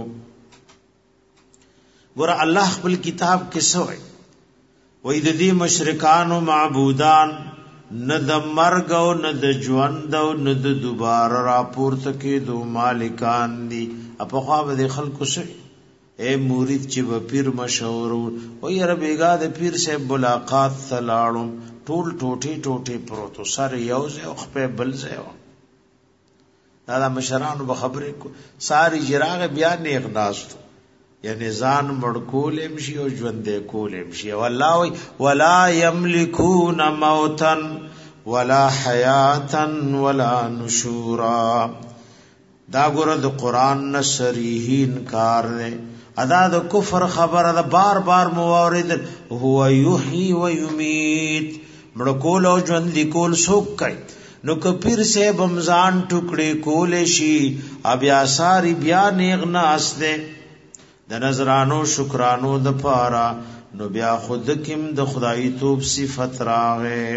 ور الله خپل کتاب کې سوې وې د دې مشرکان او معبودان نه د مرګ او نه د ژوند او نه د دوباره را پورته کېدو مالکان دي. په خوا به خلکو سوې اے مرید چې به پیر مشهور او یره بیګا د پیر صاحب ملاقات تلاړم ټول ټوټي ټوټي پروتو سر یو ځای او خپل بل ځای دا مشرانو به خبرې کو ساری جراغ بیا نه اغناستو یعنی ځان مړکول امشي او ژوند کول امشي والله ولا یملکون موتا ولا حیاتا ولا نشورا دا ګره د قران نه صریح انکار نه ادا د کفر خبره ده بار بار موارد هو یحیی و یمیت مړکول او ژوند کول څوک کوي نو کپیر سے بمزان ټکړې کول شي بیا ساری بیا نیغ ناس ده د نظرانو شکرانو د پارا نو بیا خود کم د خدای توب صفت راغه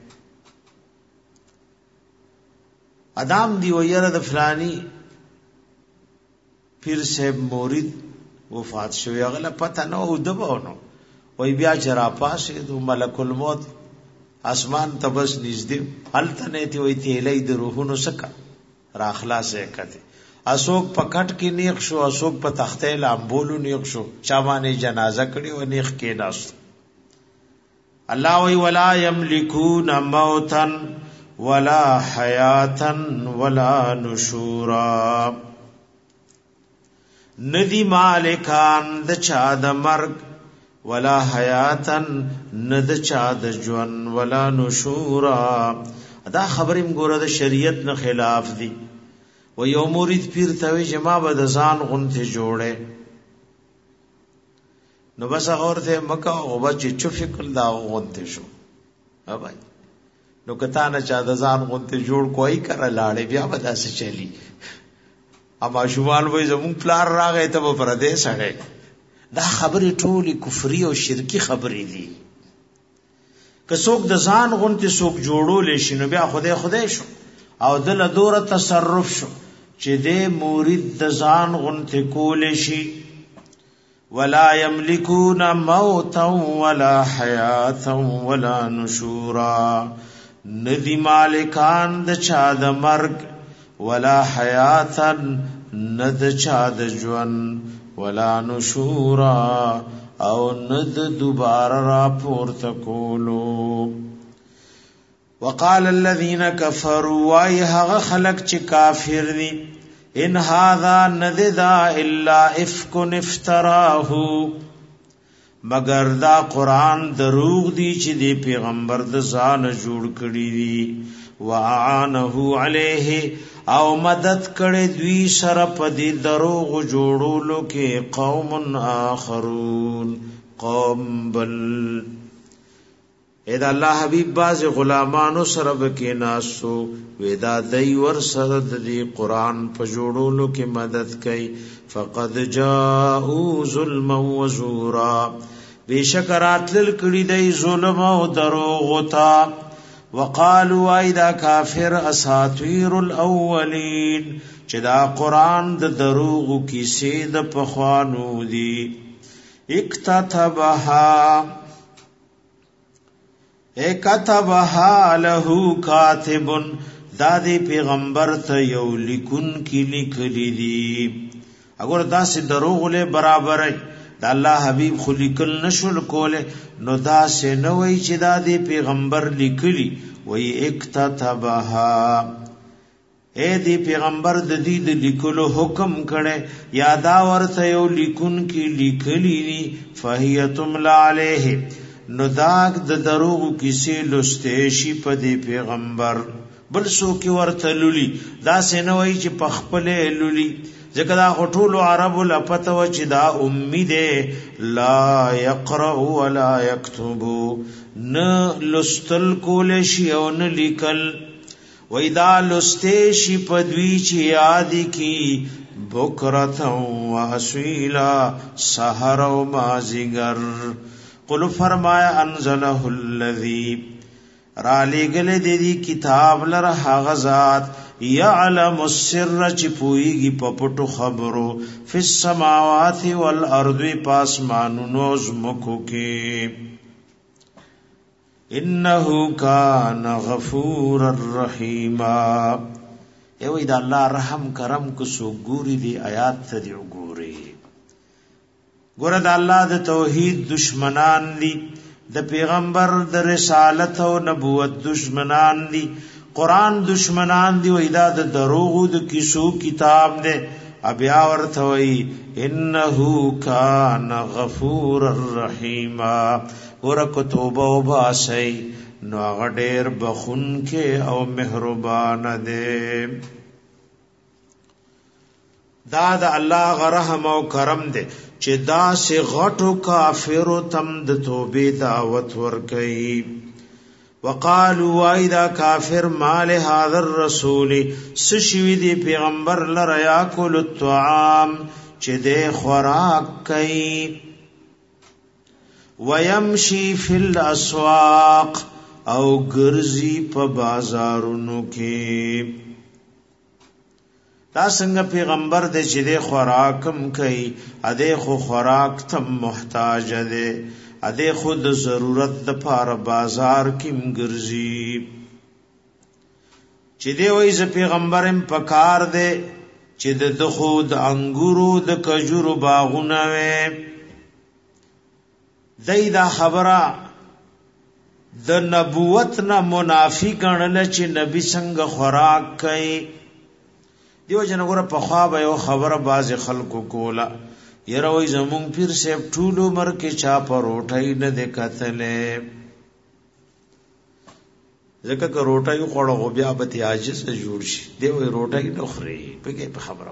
ادم دی ویره د فلانی پیر صاحب مرید وفات شوی غل پته نو دبونو وای بیا چر پاسه د ملک الموت اسمان تبس نږدې التنه تی وای تی لای د روحونو سکا را اخلاص کته اسوک پکټ کې نیخ شو اسوک په تختې لامبولو نیخ شو چا باندې جنازه کړي و نیخ کې ناس الله وی ولا یملکون موتا ولا حیاتا ولا نشورا ندی مالکان د چا د مرگ ولا حیاتا ند چا د ژوند ولا نشورا دا خبرم ګوره د شریعت نه خلاف دي و یو مرید پیر ته جما بد ځان غنته جوړه نو بس اورته مکه او بچ چوفی کول دا غنته شو بھائی نو کتا نه چا د ځان غنته جوړ کوئی کړه لاړې بیا ودا سه چلی اما شوال وای زمون پلار راغې ته په پردیس هغه دا خبرې ټولي کفري او شرکی خبرې دي که څوک د ځان غنته څوک جوړول شي نو بیا خدای شو او دل دور تصرف شو چې دې مرید د ځان غنته کول شي ولا یملکون موتا ولا حیاتا ولا نشورا ندی مالکان د چا د مرگ ولا حیاتا ند چا د ژوند ولا نشورا او ند دوباره را پورته کولو وقال الذين كفروا وای هغه خلق چې کافر دي ان هذا نددا الا افك افتراه مگر دا قران دروغ دی چې دی پیغمبر د ځان جوړ کړی دی وعانه علیه او مدد کړي دوی سره په دې دروغ جوړولو کې قوم آخرون قوم بل اې دا الله حبیب باز غلامانو سره بکې ناسو ودا دای ور سره د قران په جوړولو کې مدد کوي فقد جاءوا ظلما وزورا بشکرات لکړي دای ظلم او دروغ وتا وقالوا ايدا كافر اساطير الاولين چې دا قران د دروغ کیسې د پخوانو دي اکتبها له کاتب دا دی پیغمبر ته یو لیکون کی لیکلی دي اگر دا سي دروغ له برابر دا الله حبيب خو لیکل نشول کوله نو دا سه نو وی چې دا دی پیغمبر لیکلی وی اکتبها اے دی پیغمبر د دې د لیکلو حکم کړي یادا ورته یو لیکون کی لیکلی دي فهیتم علیه نو داغ د دروغ کیسې لسته شي په دی پیغمبر بل سو کی ورته لولي دا سينوي چې پخپلې لولي ځکه دا ټول عربو لپته و چې دا امید لا يقرأ ولا يكتب نه لستل کول شي او نه لیکل وېدا لسته شي په دوی چې یاد کی بکرته او اسیلا سحر او مازیګر قل فرمایا انزله الذی را لګل دی کتاب لره هغه ذات یعلم السر چې پویږي په پټو خبرو فی السماوات والارض پاسمانونو زمکو کې انه کان غفور الرحیم ایوې دا الله رحم کرم کو سو ګوري دی آیات ته دی ګوري ګوره د الله د توحید دشمنان دي، د پیغمبر د رسالت او نبوت دشمنان دي، قرآن دشمنان دي، وای دا د دروغو د کیسو کتاب دی. بیا ورته وای انه کان غفور الرحیم، ورکو توبه او باسي نو هغه ډېر بخونکې او مهربان دی. دا د الله غرحم او کرم دی چې دا سه غټو کافرو تم د توبې دعوت ورکړي. وقالوا واذا کافر مال هذا الرسول سشوی دی پیغمبر لرا یاکل الطعام چې دې خوراک کوي، ويمشي فی الاسواق او ګرځي په بازارونو کې. دا څنګه پیغمبر دې چې دې خوراکم کوي، ا دې خو خوراک تم محتاج دی، ا دې خود ضرورت د پاره بازار کې مګرځي. چې دې وایي ز پیغمبرم پکار دې چې د خود انګورو د کجورو باغونه وي. دا خبره د نبوت نه منافی ګڼل چې نبی څنګه خوراک کوي. دیو جنګره په خوا به یو خبره باز خلکو کولا، یره وای زمون پیر صاحب ټول عمر کې چا پر روټای نه دکتلې، ځکه که روټای خوړو بیا به تی عاجز جوړ شي. دی وای روټای نه خوري په خبره،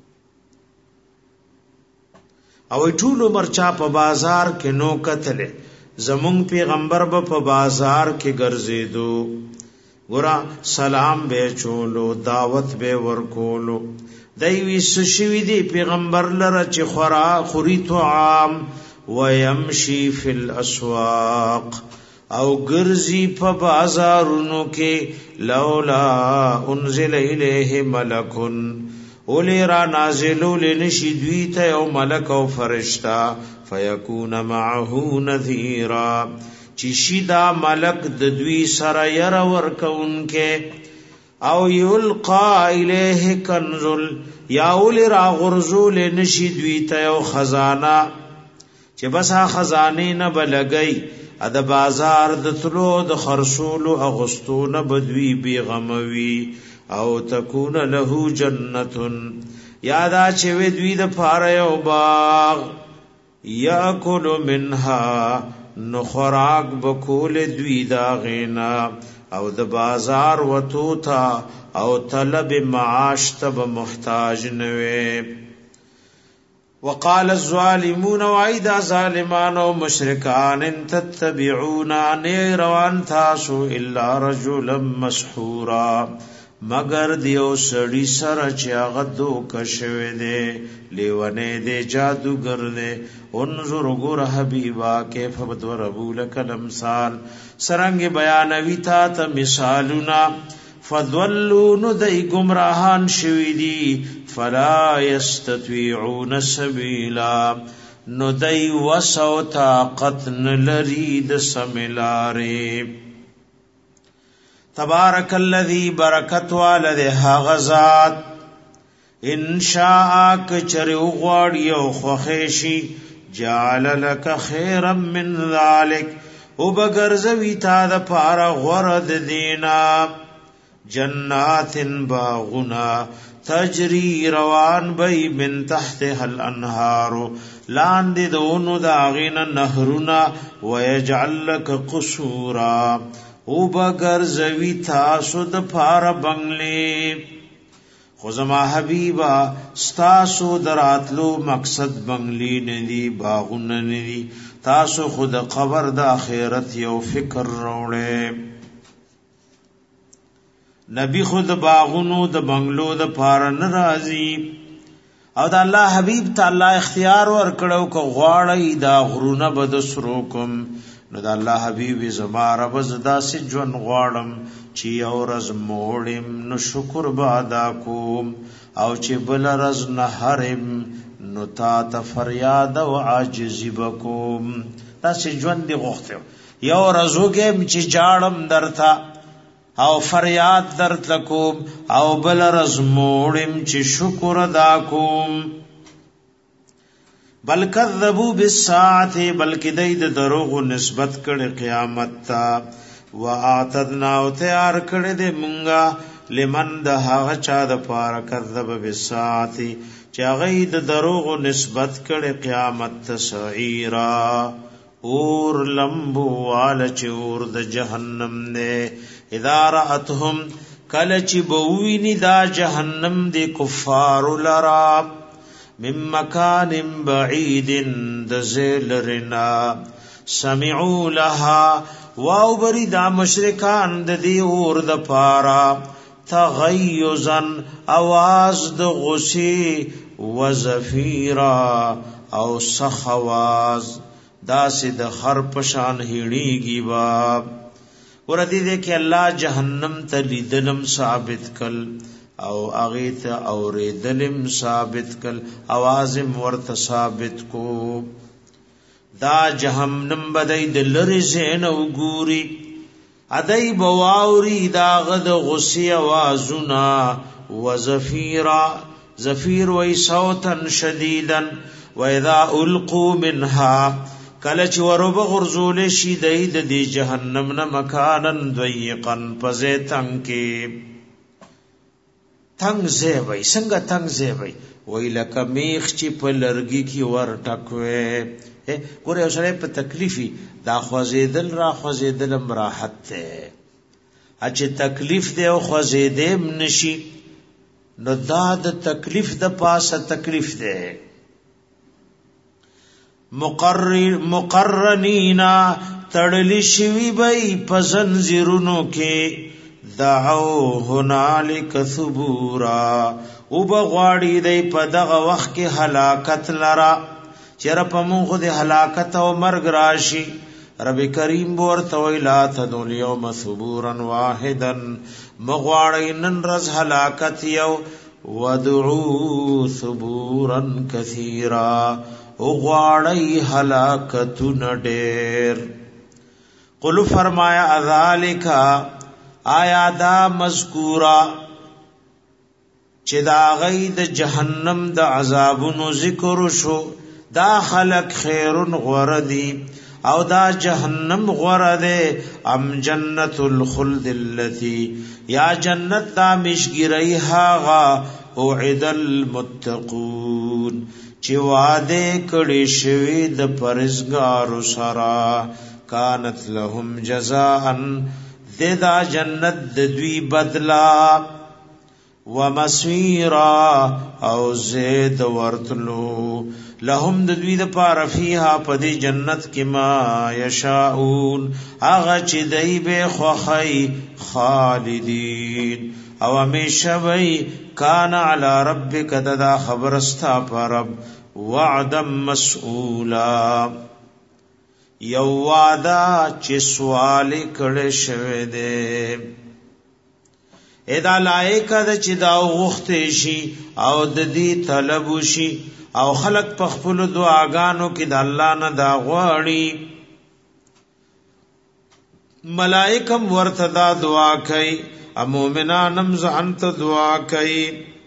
او ټول عمر چا په بازار کې نو کتلې. زمون پیغمبر په بازار کې ګرځېدو، ګورا سلام به چولو، دعوت به ورکولو. دایوی سشوی دی پیغمبر لره چې خوري طعام، ويمشي فی الاسواق او ګرځي په بازارونو کې. لولا انزل الیه ملک، اولی را نازلو لنشی دوی ته او ملک او فرشتہ، فیکون معه نذیرا چی شیدا ملک د دوی سره ير ورکونکه، او یلقا الیه کنزل یا اولی را غرزول نشی دوی ته او خزانه، چې بس خزانه نه بلګی د بازار د تلو د خرصول او غستو نه بدوی بیغموی. او تکون له جنتن یادا چې وی دوی د پاره او باغ، یاکل منها نو خوراک بکول دوی دا غینا، او د بازار وتو تا او طلب معاش تب محتاج نوے. وقال الظالمون وعيدا ظالمان و مشرکان ان تتبعون روان تاسو الا رجلا مسحورا مگر دیو سړی سره چې هغه دوکه شوی دی، لیونه دی، جادوګر دی. انظر ګور حبیبا کیف ضربوا لك الامثال، سرنګ بیانوي تا ته مثالونه. فضلوا ندی گمراهان شوی دی، فلا یستطيعون سبیلا ندی وسو طاقت نلری د سملاره. تبارک الذی برکت والد غزاد ان شاء کچرو غواړي او خوښشي، جعل لك خيرا من ذلك وبغرزوی تا د پاره غرد دینا، جنات باغنا تجری روان بی من تحتها الانهار لاندې دونو داغینا نهرنا، ويجعل لك قصورا او بغرزوی تاسو د پاره بنگلی. خو زما حبیبا ستاسو دراتلو مقصد بنگلی ندی، باغون ندی، تاسو خود قبر د آخرت یو فکر روڑے. نبی خود باغونو د بنگلو د پاره ناراضی، او د الله حبیب تعالی اختیار ورکړو کو غواړی دا غرونه بد سروکم. نو د الله حبیب زما رب زدا سي جون غواړم چې اورز موړم نو شکر بادا کوم، او چې بل رز نه حرم نو تا ته فریاد او عاجزی بکوم. تاسو جون دی غوښته یو رزوګم چې جاړم درتا او فریاد درته کوم، او بل رز موړم چې شکر ادا کوم. بل کذبوا بالساعه بلکې دای د دروغ نسبت کړي قیامت ته واعتدنا او تیار کړي د مونږه لمن د هغه چا د پاره کذب بالساعه چې هغه د دروغ نسبت کړي قیامت ته سعیرا اور لمبو وال چور د جهنم نه اذا راتهم کله چې بوینی دا جهنم د کفار لرا من مکان بعید د ذلرنا سمعوا لها واو بری دا مشرکان د دی اور د پارا تغیزا आवाज د غسی وزفیرا او سخواز دا سید خر پشان هیړیږي باب ورته دې کې الله جهنم ته لیدلم ثابت کل او اغه ته اوریدلم ثابت کل आवाज ورته ثابت کو دا جهنم بدای د لری زین او ګوري ادای بواوري دا غد غسی आवाजنا وزفیرا زفیر وی صوتا شدیدا واذا القوا منها کله چې ورب غرزول شي د دې جهنم نه مکانن ضيقا پزیتن کې تنگ زی وای څنګه تنگ زی وای وای لکه میخ چې په لرګي کې ور ټکوي ګوره اوسره په تکلیفي دا خوځیدل را خوځیدل راحت ته اچ تکلیف دی او خوځیدم نشي نو دا د تکلیف د پاسه تکلیف دی مقرنینا تړلی شوی بای پزنزیرونو کې دعو هنالک ثبورا او بغواړي دی په دغه وخت کې هلاکت لرا چر په مونږ د هلاکت او مرګ راشي رب کریم ورته ویلا تدول یوم ثبورا واحدا مغواړي نن رز هلاکت یو ودعو ثبورا کثیرا او غواړی هلاکتون ډیر قل فرمایا ذالک آیا دا مذکورا چې دا غید جهنم د عذابونو ذکر شو دا خلق خیرن غردی او دا جهنم غرده ام جنت الخلد اللتی یا جنت دا مشگیری هاغا اوعد المتقون چې وعده کړي شوی د پرزګارو سرا کانت لهم جزاء ذا جنت د دوی بدلا ومسیرا او زید ورتلو لهم د دوی د پاره فیها پدی جنت کې ما یشاؤون هغه چې دای به خوخی خالدین او همیشه وی کان علی ربک ددا خبرستا پر وعدا مسئولا یو وعدا چې سوال کړه شوه دې ادا لایق د چې دا غوښته شي او د دې طلب شي او خلق په خپل دعاګانو کې د الله نه دا غواړي ملائکم ورته دا دعا کوي ا مومنانم ځانت دعا کوي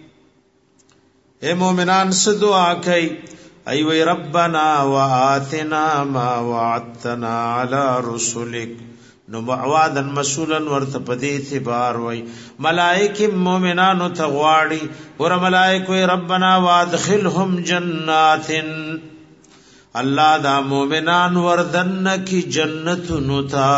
اے مومنان س دعا کوي ای وی ربنا واتنا ما وعدتنا علی رسلک نو وعدا مسئولا ورته پدې اعتبار وای ملائکه مومنانو ته غواړي ور ملائکه ربنا وادخلهم جنات الله دا مومنان وردن کی جنت نوتا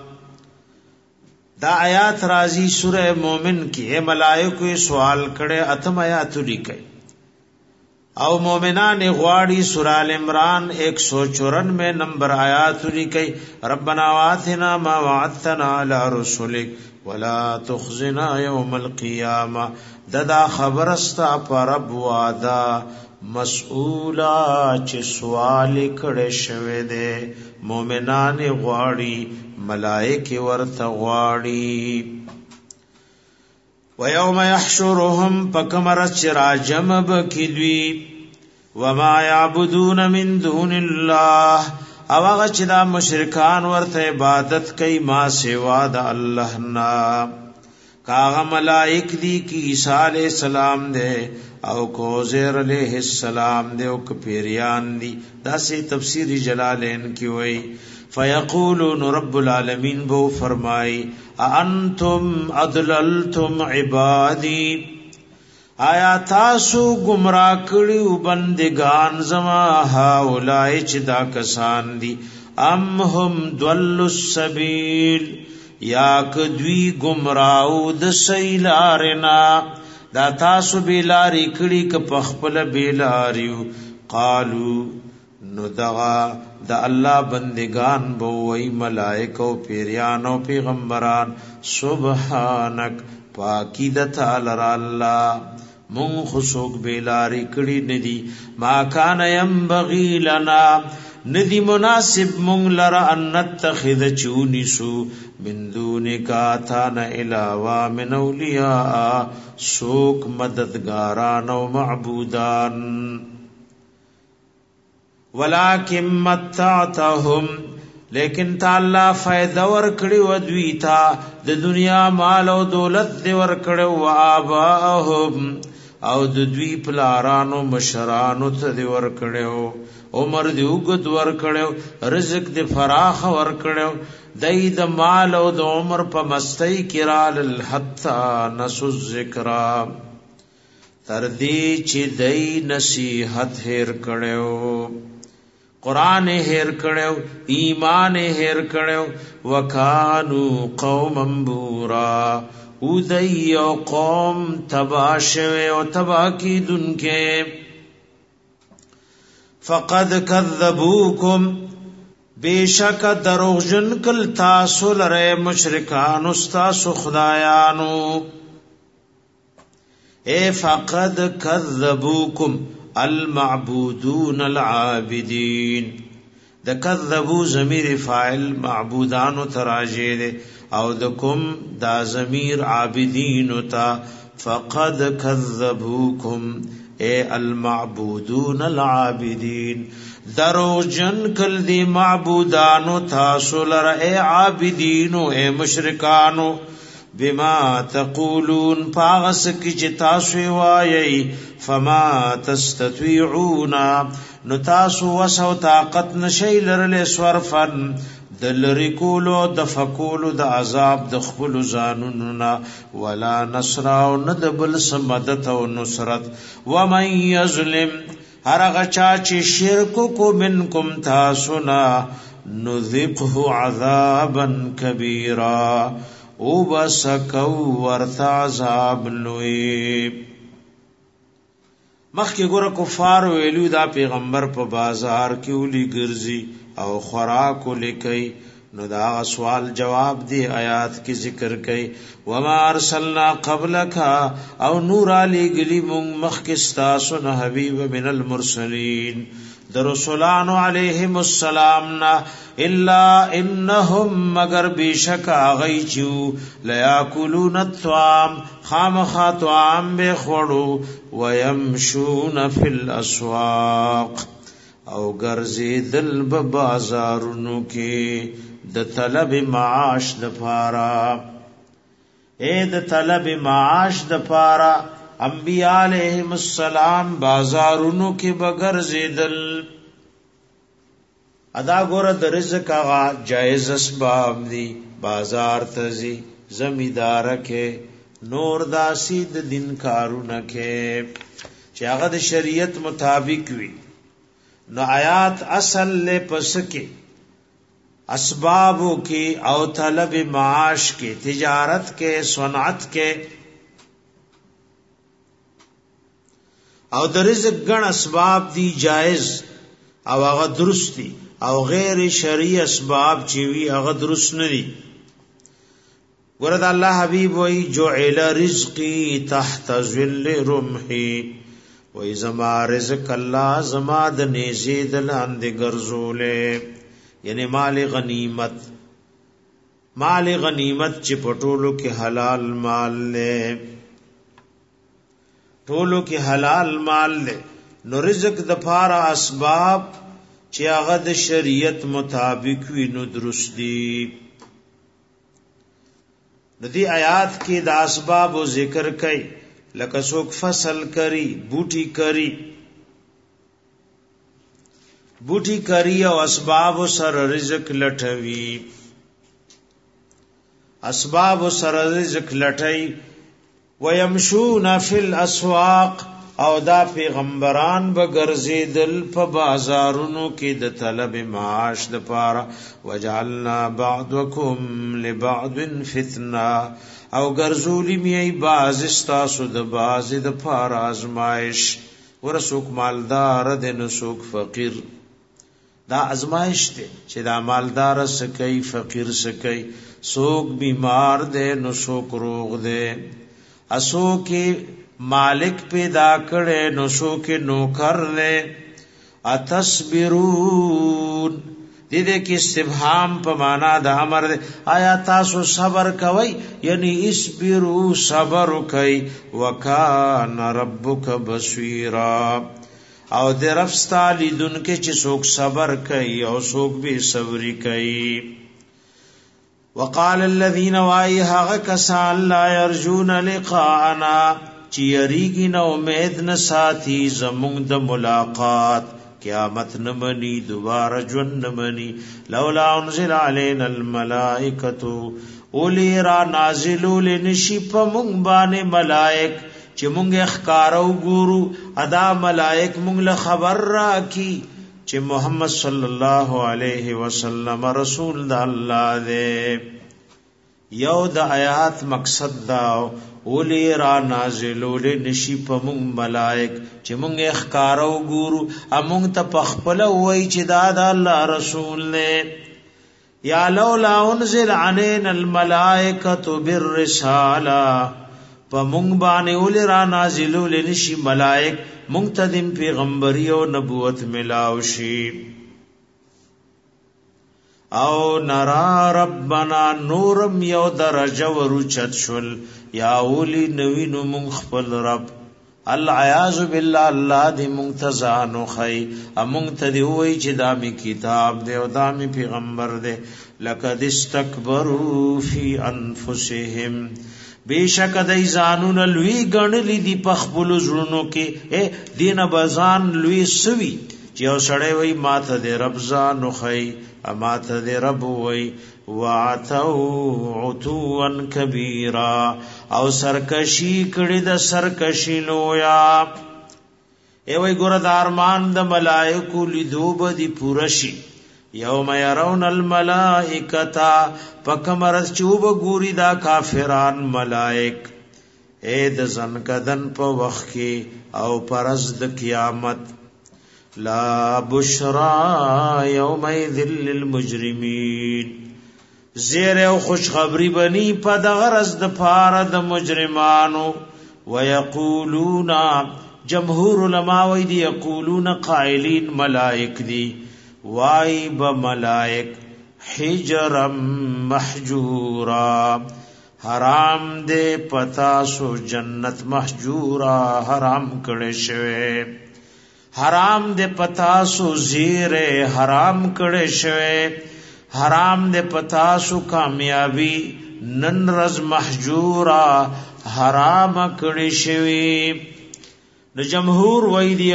دا آیات راضی سورہ مومن کی ملائکه سوال کړي اتم آیات لیکي او مومنان غواړي سورہ ال عمران 194 نمبر آیات لیکي ربنا واتنا ما وعدتنا على رسلك ولا تخزنا يوم القيامه ددا خبرستا پر رب وعدا مسئولا چې سوال کړي شوه دي مومنان غواړي ملائکه ورته غواړي ويوم يحشرهم فكمر الراجم بكدوي وما يعبدون من دون الله او هغه چې دا مشرکان ورته عبادت کوي ما سوا د الله نه کاغه ملائک دی کی عیسی علیہ السلام دے او کو عزیر علیہ السلام دے او کپیریان دی دا سے تفسیر جلالین کی وئی فیقولون رب العالمین بو فرمائی انتم اضللتم عبادی آیا تاسو گمراہ کړیو بندگان زما هؤلاء چې دا کسان دي ام هم ضلوا السبیل یا کدوی گمراو د سیلارنا دا تاسو بیلاری کړي ک پخپل بیلاریو قالو نو دغا د الله بندگان بو وی ملائکه او پیریان او پیغمبران سبحانک پاکی د تعالی الله مون خسوک بیلاری کړي ندی ما کان ينبغي لنا ندی مناسب مون لرا ان نتخذ چونسو من دونک اتانا علاوه من اولیاء سوک مددگاران او معبودان ولکن متعتهم لیکن تعالی فائدہ ور کړي و دوی تا د دنیا مال او دولت دی ور کړي و آباهم او د دوی پلارانو مشرانو ته دی ور کړي عمر دی وګد ور کړي رزق دی فراخ ور کړي دای د مال او د عمر په مستی کړه الحتا نسو ذکر تر دې چې دای نصیحت هیر کړي قرآن هیر کړو ایمان هیر کړو وکانو قوما بورا او دای قوم تباشوه او تباکی دنکه فقد کذبوکم بیشک دروغجن کل تاسو لره مشرکان استاسو خدایانو اے فقد کذبوکم المعبودون العابدین د کذبوا ضمیر فاعل معبودان تراجه ده او د کوم دا ضمیر عابدین تا فقد کذبوکم اے المعبودون العابدین درو جن کل دی معبودان تاسو لر اے عابدین اے مشرکانو بما تقولون پاغس کی چتاسو وایي فما تستطيعون نتاسو وسو طاقت نشی لرل سورفن دلری کولو د فکولو د عذاب د خپل زانوننا ولا نصر او ندبل سمدت او نصرت ومن یظلم هر غچا چې شرک کو منکم تاسنا نذقه عذابا کبیرا او بسکو ورتا عذاب لوی مخکې ګوره کفار ویلو دا پیغمبر په بازار کې ولي ګرځي او خوراک لکي نو دا سوال جواب دی آیات کی ذکر کئی وما ارسلنا قبلک او نور علی گلی مخکستا سن حبیب من المرسلین در رسولان علیہم السلامنا الا انهم مگر بیشک غیچو لیاکلون الطعام خامخا طعام بے خوڑو ویمشون فی الاسواق او گرزی دل ببازارونو کی د طلب معاش د پارا اے د طلب معاش د پارا انبیاء علیہم السلام بازارونو کی بگرزی دل ادا گورا د رزق آغا جائز اسباب دی بازار تزی زمیدار کے نور داسی د دن کارونه کې چې هغه د شریعت مطابق وي نو آیات اصل لے پس کے اسبابو کی او طلب معاش کے تجارت کے صنعت کے او د رزق ګڼ اسباب دی جائز او هغه درست دي او غیر شرعي اسباب چې وی هغه درست نه دي ورته الله حبيب وای جعل رزقي تحت ظل رمحي وای زما رزق الله زما د نيزي د لاندې ګرځولې یعنی مال غنیمت چې پټولو کې حلال مال له ټولو کې حلال مال له نو رزق د پاره اسباب چې هغه د شریعت مطابق وي نو درست دي ندی آیات کې د اسباب او ذکر کوي لکه څوک فصل کری بوټي کری او اسباب سره رزق لټوي ويمشون فی الاسواق او دا پیغمبران بغرزیدل په بازارونو کې د طلب معاش د پاره وجعلنا بعضکم لبعض فتنه او ګرځولی می باز استاسو د باز د پاره آزمائش ورسوک مالدار د نسوک فقیر دا آزمائش ته چې دا مالدار سکی فقیر سکی سوک بیمار دے نسوک روغ دے اسو کې مالک پیدا کړي نو شو کې نوکر لے اتصبرون دې کې استفهام په معنا د امر دے آیا تاسو صبر کوي یعنی اسبرو صبر کوي وکان ربک بصیرا او دې رب ستالی دن کې چې څوک صبر کوي او څوک به صبر کوي وقال الذين وايها كسان لا يرجون لقاءنا چی یریگی نا امید نساتی زمونگ دا ملاقات قیامت نمانی دوبارہ جون نمانی لولا انزل علينا الملائکتو اولی را نازلو لنشی پا مونگ بانے ملائک چی مونگ اخکارو گورو ادا ملائک مونگ لخبر را کی چی محمد صلی اللہ علیہ وسلم رسول دا اللہ دے یو دا آیات مقصد داو اولی را نازلو لنشی پا مونگ ملائک چی مونگ اخکارو گورو امونگ تا پخپلا ہوئی چی دادا اللہ رسول نے یا لولا انزل عنین الملائکت بالرسالہ پا مونگ بانے اولی را نازلو لنشی ملائک مونگ تا دن پیغمبری و نبوت ملاوشی او نرا ربنا نورم یو درجه ورچت شل یا اولی نوینو منخپل رب العیاذ باللہ اللہ دی منتظانو خی امونگتدی ہوئی چی دامی کتاب دے و دامی پیغمبر دے لقد استکبرو فی انفسهم بیشک دی زانون لوی گنلی دی پخبلو زرنو کی دین بزان لوی سوی چی او سڑے وی مات دے رب زانو خی امات دے رب وی وعتو عتوان کبیرا او سرکشی کړي د سرکشی لویا ای وای ګور د ارمان د ملائکو لیدو بدی پورشی یوم يرون الملائکتا پکمرز چوب ګوري دا کافران ملائک اے د زن کدن په وخت کې او پرز د قیامت لا بشرا یومئذ للمجرمین زیر او خوشخبری بنی پا دا غرز دا پارا دا مجرمانو ویقولون جمهور علماء وی دی یقولون قائلین ملائک دی وائی با ملائک حجرم محجورا حرام دے پتاسو جنت محجورا حرام کڑے شوے حرام دے پتاسو زیر حرام کڑے شوے حرام دے پتاسو کامیابی نن رز محجورا حرام کڑی شوی د جمهور وی دی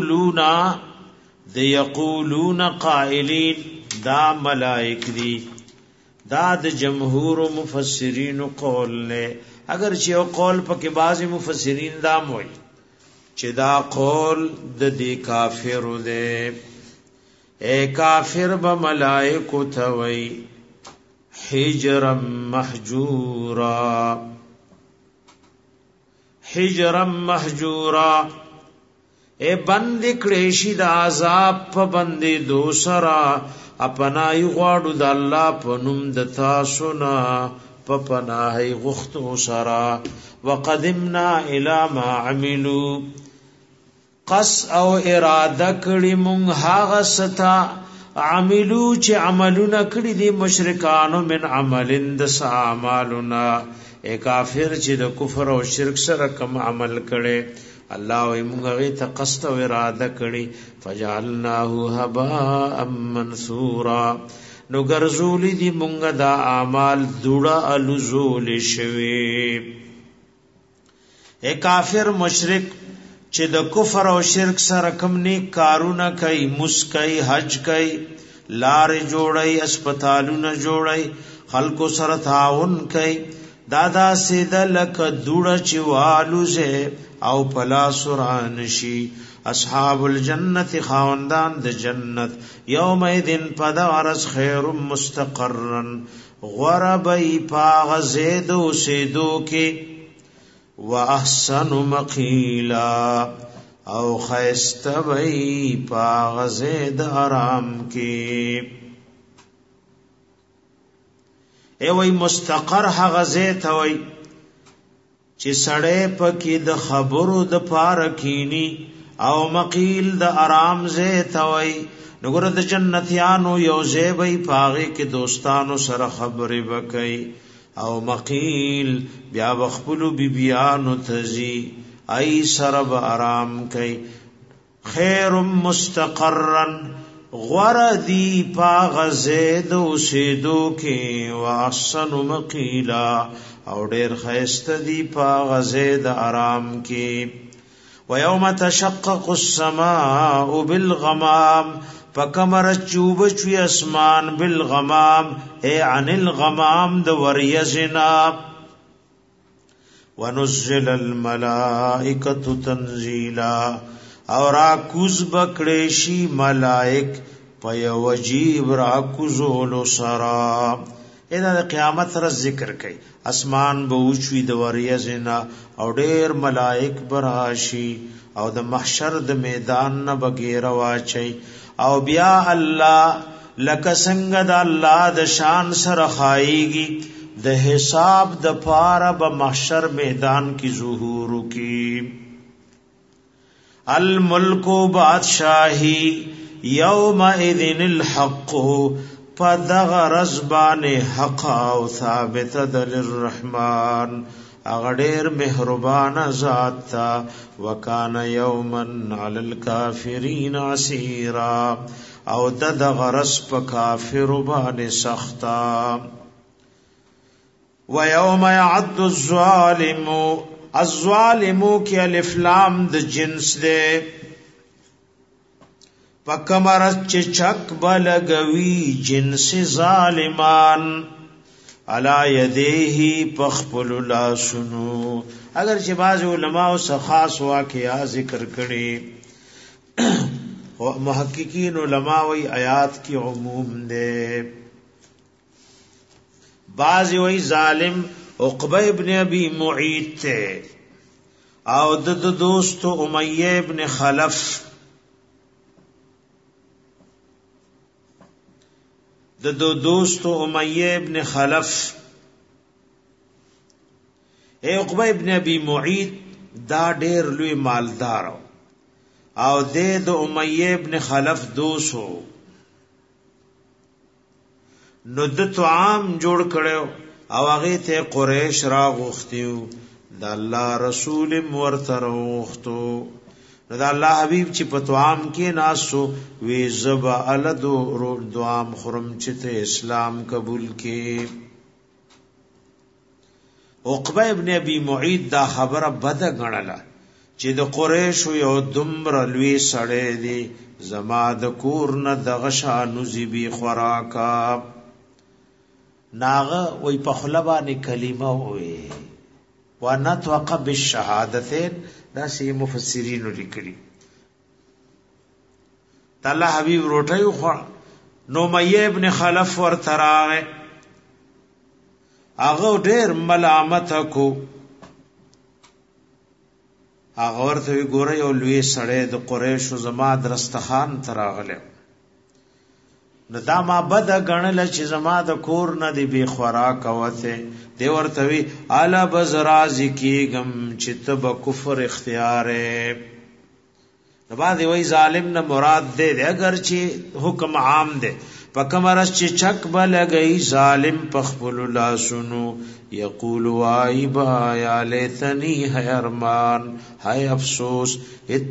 یقولون قائلین دا ملائک دی دا د جمهور مفسرین قول لے اگر چی او قول پاکی بعضی مفسرین دام وی چی دا قول د دی کافر دے اے کافر با ملائکو تاوی حجرم محجورا اے بند کڑیشی دا عذاب پا بندی دوسرا اپنائی غاڑو دا اللہ پنم دتا سنا پا پناہی غختو سرا وقدمنا الى ما عملو قص او اراده کړي مونږ هغه ستا عملو چې عملونه کړي دي مشرکانو من عملن د اعمالنا اے کافر چې د کفر او شرک سره کوم عمل کړي الله یې مونږ غي ته قصد او اراده کړي فجعلناه هباء منثورا نو ګرځولې دي مونږه دا اعمال دوړه الزول شوي. اے کافر مشرک چې د کفر او شرک سره کوم نیک کارونه کوي، مسکای، حج کوي، لارې جوړي، اسپیټالونه جوړي، خلکو سره تعاون کوي، دادا سیده لکه دوړه چې والوزه او پلا سوران شي. اصحاب الجنت خاوندان د جنت یومئذ پدارس خیر مستقرا غربی پاغ زیدو سیدو کې واحسن مقیلا او خیستوی پاغ زید آرام کې. ای وی مستقر هغه زید وی چې سړی پکې د خبرو د پاره کینی، او مقیل د آرام زید وی. نګور د جنتیانو یو زیبی پاغه کې دوستانو سره خبرې وکي، او مقیل بیا وخپلو بیبیانو تزي ای سره به آرام کوي. خیر مستقرا غردی پاغ زید اوسیدو کې، واحسن مقیلا او ډیر خیسته دی پاغ زید آرام کې. ويوم تشقق السماء بالغمام فکمر چوب چوی اسمان بالغمام اے عن الغمام د وریزنا. ونزل الملائکۃ تنزیلا او راکوز بکړی ملائک په وجیب راکوزولو سرا. اې د قیامت سره ذکر کوي، اسمان به اوچوي د وریزنا او ډیر ملائک براشي او د محشر د میدان نه بغیر واچي. او بیا الله لکه څنګه د الله د شان سره خایيږي د حساب د پاره به محشر میدان کی ظهور کی. الملک بادشاہی یومئذ الحق فدغ رزبان حق او ثابت دل الرحمن اغدیر مہربان ذات تا. وکان یوما علی الکافرین عسیرا او دغ رزب کافر بان سختا. وَيَوْمَ يَعَدُّ الظَّالِمُ کی الف لام د جنس دے. پکمرت چک بلگوی جنس ظالمان علا یدیہی پخپل لاسنو. اگر چې بعض علماء او خاص واقعا ذکر کړي، محققین علماء وی آیات کی عموم دے. بعض وی ظالم عقبہ ابن ابی معیط تے او د دوست امیہ ابن خلف. د دوست امیہ ابن خلف اے عقبہ ابن ابی معیط دا ډیر لوی مالدار او د امیہ ابن خلف دوسو. نو د طعام جوړ کړو او هغه ته قریش را غوښتیو، د الله رسول ورته غوښتو. نو د الله حبیب چې په طعام کې ناسو وی زبا الدو دوام خرم چې ته اسلام قبول کې. عقبہ ابن ابی معیط دا خبره بده غنله چې د قریش یو دمر لوی سړی دی، زما د کور نه دغه شانو زیبی خوراکا. ناغه وی په خلبانه کلمه وی ونطق بالشهادتين. دا سی مفسرین لیکلي الله حبیب روټي خو نو مې ابن خلف ور تراغه هغه ډېر ملامت کو. هغه ورته ګوره یو لوی سړی د قریش زما درستخان تراغله، نو دا ما بد غنل چې زما د کور نه دی بی خوراک وته. دی ورته وی الا بزراز کیګم چې تب کفر اختیاره. نو باندې وی ظالم نه مراد دی اگر چې حکم عام دی. پکمرس چې چک بلګی ظالم پخپل لا سنو یقول وایبا یا لیتنی حیرمان hay افسوس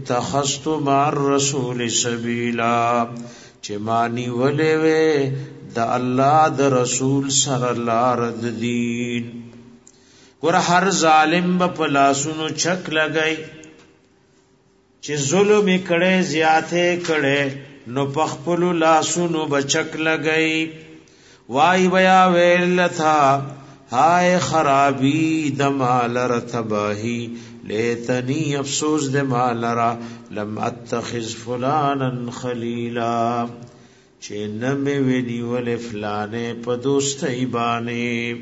اتخذت مع الرسول سبیلا چې مانی ولې وې د الله د رسول سره لار د دین ګور هر ظالم په لاسونو چک لګای چې ظلم کړي زیاته کړي نو پخپل لاسونو بچک لګای وای بیا ویل تھا ہائے خرابی د مال رتباہی لیتنی افسوس د مال را لم اتخذ فلانا خلیلا چې نمې ونی ول فلانه په دوستۍ باندې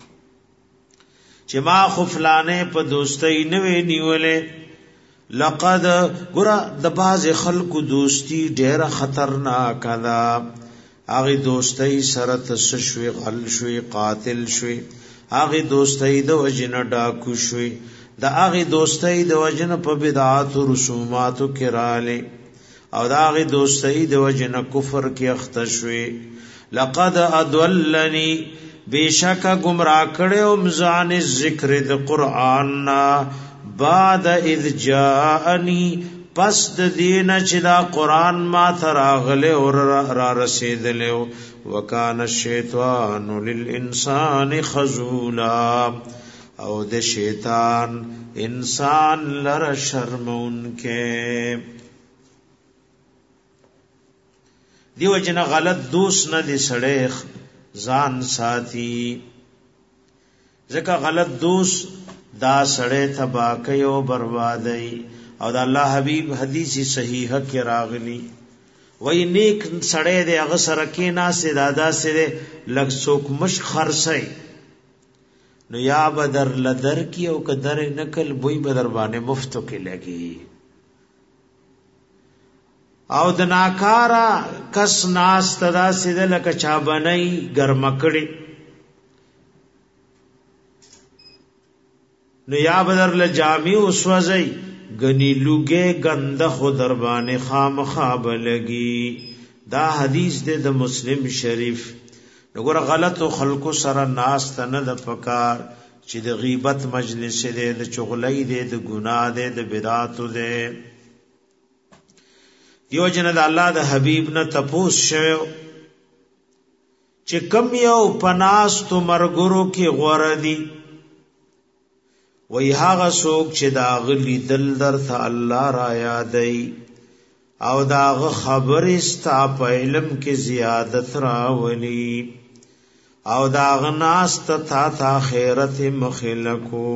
چې ما خو فلانه په دوستۍ نه ونی ولې لقد ګره د باز خلکو دوستی ډېر خطرناک ده هغه دوستۍ سره تسشوي غل شوي قاتل شوي هغه دوستۍ د وجنه ډاکو شوي د هغه دوستۍ د وجنه په بدعات او رسوماتو کې رااله او د هغه دوستۍ د وجنه کفر کې اخته شوي لقد ادلني بشک گمراه کړو مزان ذکر د قران بعد اذ جاءني پس د دین چې دا قران ما تراغله اور را رسیدلو وکانه الشیطان للانسان خذولا او د شیطان انسان لره شرمون کې دیو جن غلط دوست نه دي سړی ځان ساتي ځکه غلط دوست دا سړی تبا کوي او بربادي او د الله حبیب حدیث صحیحه کې راغلی وای نیک سړی د هغه سره کې ناسه دادا سره لګ څوک مش خرسي نو یا بدر لدر کی او قدر نکل بوئی بدر باندې مفتو کې لګي او د ناکارا کس ناس تدا سره لکه چا بنای ګرمکړي نو یا بدر لجامی وسوځي گنی لوگے گنده خود دربان خام خواب لگی دا حدیث دے د مسلم شریف نگور غلط و خلقو سر ناس تنه د پکار چې د غیبت مجلس دے د چغلی دے د گناہ دے د بدعاتو دے دیو جن د الله د حبیب نه تپوس شوه چې کم یو پناس تو مرګرو کې غوړه دي وی هاغه څوک چې دا غلی دل درته الله را یادای او دا خبر استا په علم کې زیادت راولي او دا غناست تا خیرت مخلکو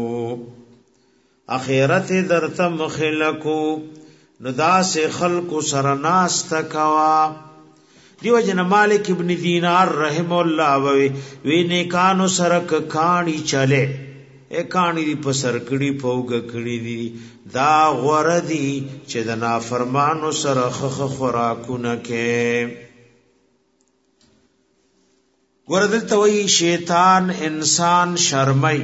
اخرت درته مخلکو نو دا سه خلق سره ناست کوا دیو جن مالک ابن دینار رحم الله وی نیکانو سره کانی چلے اکانی دی پسر کڑی پوگ کڑی دی دا غوردی چه دا نافرمانو سر خخ خوراکو نکے غوردل توی شیطان انسان شرمی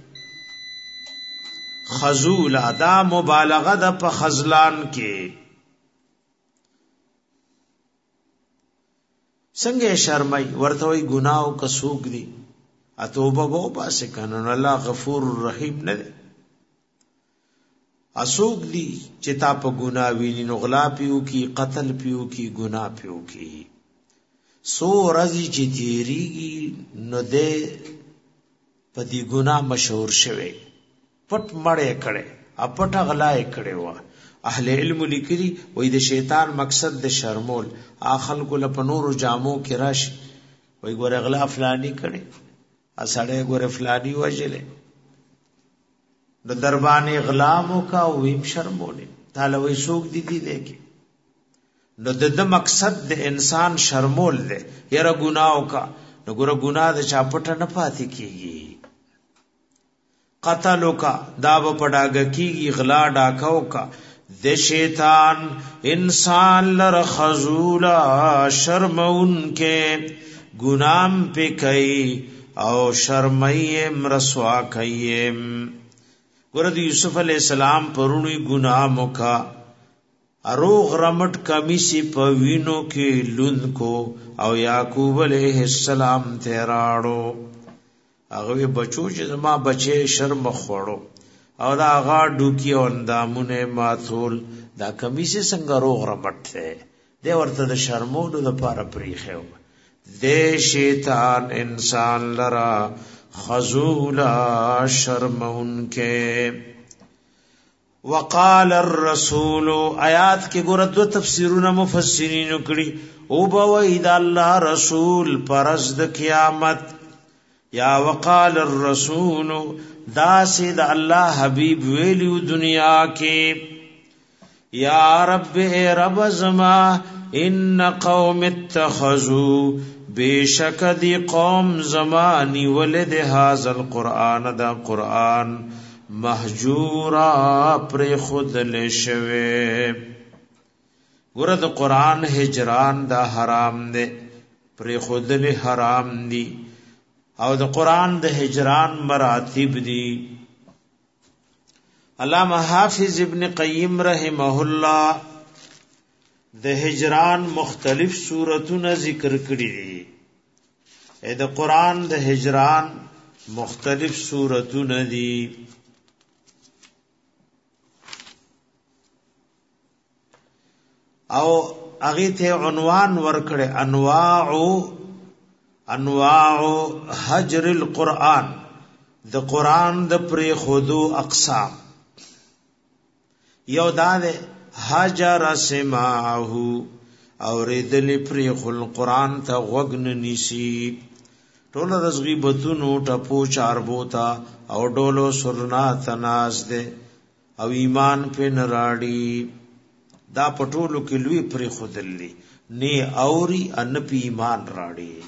خزول دا مبالغه دا پا خزلان کے سنگے شرمی ورتوی گناہو کسوک دی اتوبه بو پاسه کنن الله غفور رحیم نه اسوک دی چې تا په ګنا ویني نو غلا پیو کی قتل پیو کی ګنا پیو کی سو رضی چې تیریږي نو دې په دې ګنا مشهور شوه پټ مړې کړي اپټ غلا کړي وا اهل علم لیکري وې د شیطان مقصد د شرمول اخل کو له پنور جامو کې راش وې ګور غلا فلانی کړي اسړې ګور فلانی وجلې د دربانې غلامو کا ویم شرمولې تعالی وې سوق دي لیکي نو د مقصد د انسان شرمول دی یره ګناو کا نو ګور ګنا د چاپټ نه پاتې کیږي قتل کا دا په پډاګ کیږي غلا ډاکاو کا د شیطان انسان لر خذولا شرمون کې ګنام په کوي او شرمیم رسوا کیم ګورد یوسف علی السلام پرونی گناہ مکا اروغ رمٹ کمیسی پوینو کې لوند کو او یعقوب علیہ السلام تیراړو هغه بچو چې ما بچي شرم خوړو او دا هغه ډوکی او اندامونه ماتول دا کمیسی څنګه روغ رمټ ته دی ورته د شرمولو لپاره پریخو دے شیطان انسان لرا خذولا شرمون کے. وقال الرسول آیات کې ګور دو تفسیرونه مفسرین کړي او بوي د الله رسول پرز د قیامت یا وقال الرسول دا سید الله حبیب ویلو دنیا کې یا رب اے رب زما ان قوم اتخذوا بیشک دی قوم زمانی ولد هذا القرآن دا قرآن محجورا پر خود لشوے. ګوره د قرآن هجران دا حرام دے پر خود له حرام دی او د قرآن د هجران مراتب دی. علامہ حافظ ابن قیم رحمه الله د هجران مختلف صورتونه ذکر کړي دي. د قرآن د هجران مختلف صورتونه دي. او هغه ته عنوان ورکړي انواع حجر القرآن د قرآن د پری خودو اقسام. یو دا ده حجر سماعه اوریدل پری خل قرآن ته وغن نیسی ټول رزغی بتونو ټپو چاربوتا او ډولو سرنا تناز ده او ایمان په نراړي دا پټولو کې لوی پری خودلی نه اوري ان په ایمان راړي.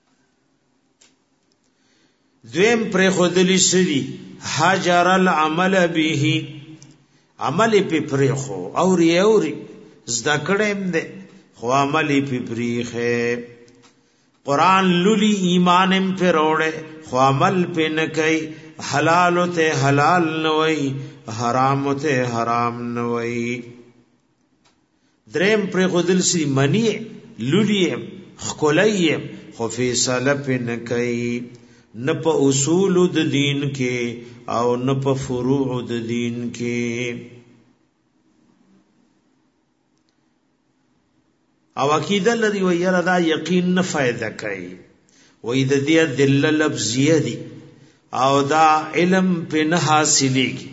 دویم پری خودلی سری حجر العمل به عمل په پری خو اوري زدا کړم دے خو عمل په پری خه. قرآن لولی ایمانم په روړې خو عمل په نه کوي. حلال ته حلال نه وای حرام ته حرام نه وای. دریم پر خودل سی منی لولیم خکولیم خو فیصله پی نکی نه په اصول د دین کې او نه په فروع د دین کې. او عقیده لري و یره دا یقین نه فائدہ کوي وې د دې دل لفظیه دي او دا علم په نه حاصلېږي.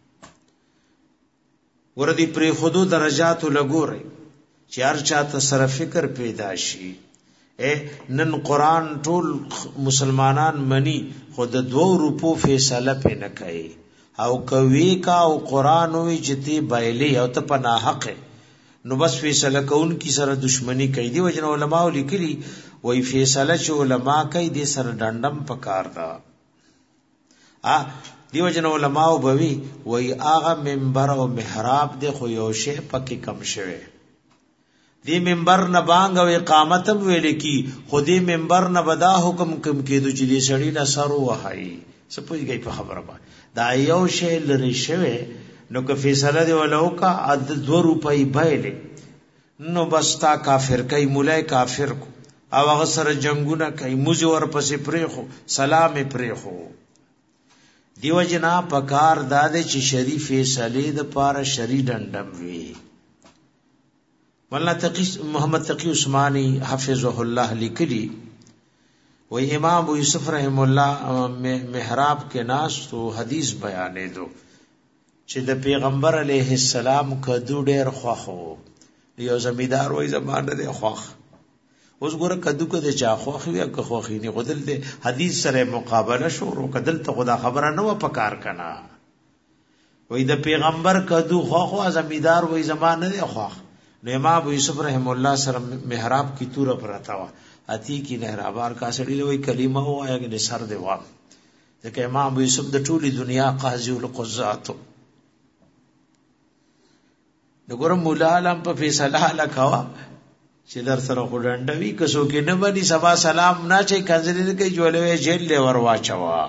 وردی پری خودو درجات لګوري چې هر چاته سره فکر پیدا شي. نن قرآن ټول مسلمانان منی خود 2 روپو فیصله پې نه کوي او کوي کا او قرآن وی جتی بایلی او ته پنا حق نو بس فیصله کون کی سره دشمنی کوي. دی وجن علماء لیکلي وای فیصله چې علماء کوي دي سره ډندم پکار دا. دیو جن علماء بوي وای آغا منبر او محراب دی خو یو شی پکې کم شوه. دی منبر نه بانګ او اقامت ویل کی خو دی منبر نه بدا حکم کم کېدو چې دی سړی نه سر وهاي سپوږی په خبره باندې دا یو شی لري شوه. نو که فیصله دی ولو کا عد 2 روپۍ بایلې نو بستا کافر کوي مولای کافر کو او هغه سره جنگونه کوي موزي ور پسې پرې خو سلام پرې خو. دیو جنا پکار داده چې شریف فیصله د پاره شری ډندم وی. مولانا تقی محمد تقی عثماني حفظه الله لیکلی و امام ابو یوسف رحم الله محراب کې ناس تو حدیث بیانې دو چې د پیغمبر علیه السلام کدو ډېر خوخو. یو زمیدار وای زمانه د خوخ اوس ګوره کدو کو د چا خوخ وی که خوخی نه غدل د حدیث سره مقابله شو رو کدل ته خدا خبره نه و پکار کنا وای د پیغمبر کدو خوخ او زمیدار وای زمانه د خوخ. نو امام ابو یوسف رحم الله سره محراب کی تور پرتا وا اتی کی نهرابار کا سړی وای کلمه وای د سر دی وا ځکه امام ابو یوسف د ټولي دنیا قاضی القضات. نګور مولا علم په فیصله لکوا چې در سره خډنډوي کسو کې نه باندې سبا سلام نه چي کنځلې کوي جوړوي جیل له ور واچوا.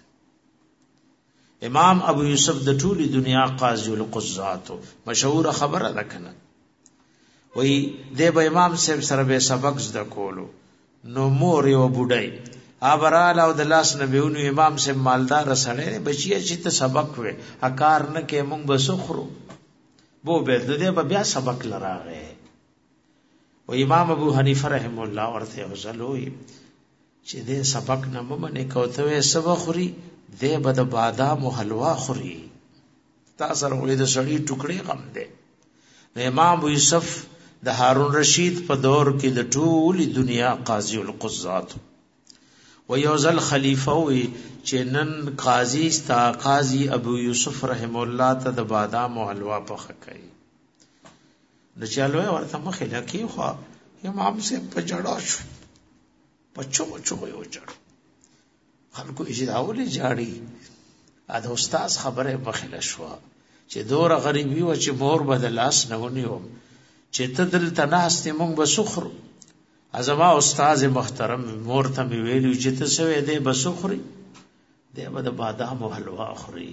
امام ابو یوسف د ټولي دنیا قاضی القضات مشهور خبره ده کنه وای د به امام صاحب سره به سبق زده کولو نو مور یو بډای ابرال او د لاس نبیونو امام صاحب مالدار سره بچی چې ته سبق وې اکار نه کې مونږ بسخرو بو به د دې بیا سبق لراغه و امام ابو حنیفه رحم الله ورته وزلوي چې دې سبق نه ممنه کوته سبق خوري دې بد بادام او حلوا خوري تاسو ورې د سړی ټوکړي غم دې امام ابو یوسف د هارون رشید په دور کې د ټولي دنیا قاضي القضات و یوزل خلیفہ وی چې نن قاضي ستا قاضي ابو یوسف رحم الله ته د بادام او حلوا په خکای د چالو ورته مخه لکه خو امام سے پجړا شو پچو یو جړ خلکو اجراولې جاړي ا د استاد خبره مخله شو چې دور غریبي و چې مور بدلاس نه ونیو چې ته دل تناست مونږ بسخرو ازما استاد محترم مور ته ویلو چې ته سوې دې بسخري دې بد بادام او حلوا اخري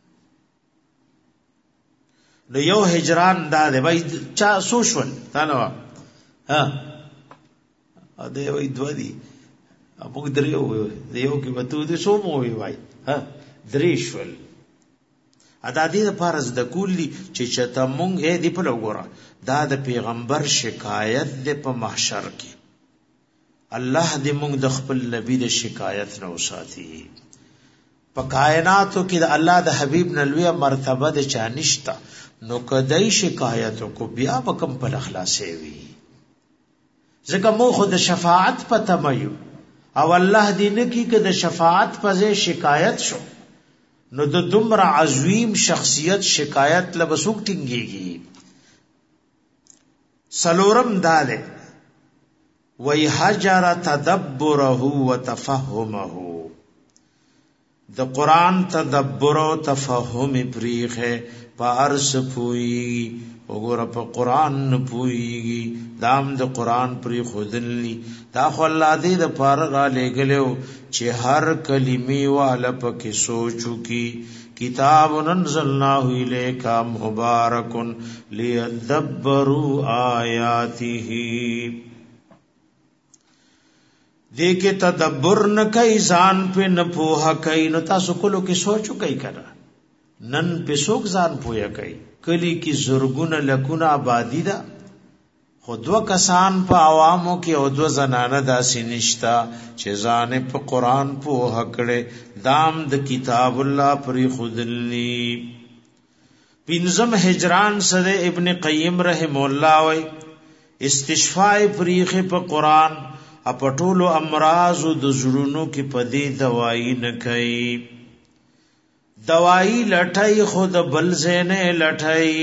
نو یو هجران دا دی وای چا سوشول تانو ها ا دې وای دوی ابو دریو دیو کې وته دې سو مو وای ها دریشول ادا دې فرض د کولی چې چته مونږ دې په لګورا دا د پیغمبر شکایت دې په محشر کې الله دې مونږ د خپل نبی د شکایت نه وساتي په کائناتو کې د الله د حبیب نلوی مرتبه د چانشتا نو کدی شکایت کو بیا بکم په اخلاصې وی ځکه مو خود شفاعت پته مېو او الله دې نه کې د شفاعت په شکایت شو نو د دومره عظیم شخصیت شکایت لبسوک ټینګيږي سلورم داله وی حجر تدبره وتفهمه د قران تدبر او تفهم پریخه پارس پوئی وګوره په قران نه پوئی دام د قران پری خودلی دا خو الله دې د پار را لګلو چې هر کلمې والا پکې سوچو کی کتاب انزلناه الیک مبارک لیدبروا آیاته دې کې تدبر نه کوي ځان په نه پوها کوي نو تاسو کولو کې سوچو کوي کړه نن په څوک ځان پویا کوي کلی کی زرګونه لکونه آبادی دا خودو کسان په عوامو کې او دو زنانه داسې نشتا چې ځان په قران په حقړه دام د کتاب الله پری خودلی پنځم هجران سره ابن قیم رحم الله وای استشفاء پریخه په قران اپټولو امراض د زړونو کې پدې دوايي نه کوي دوائی لٹھائی خود بل زینے لٹھائی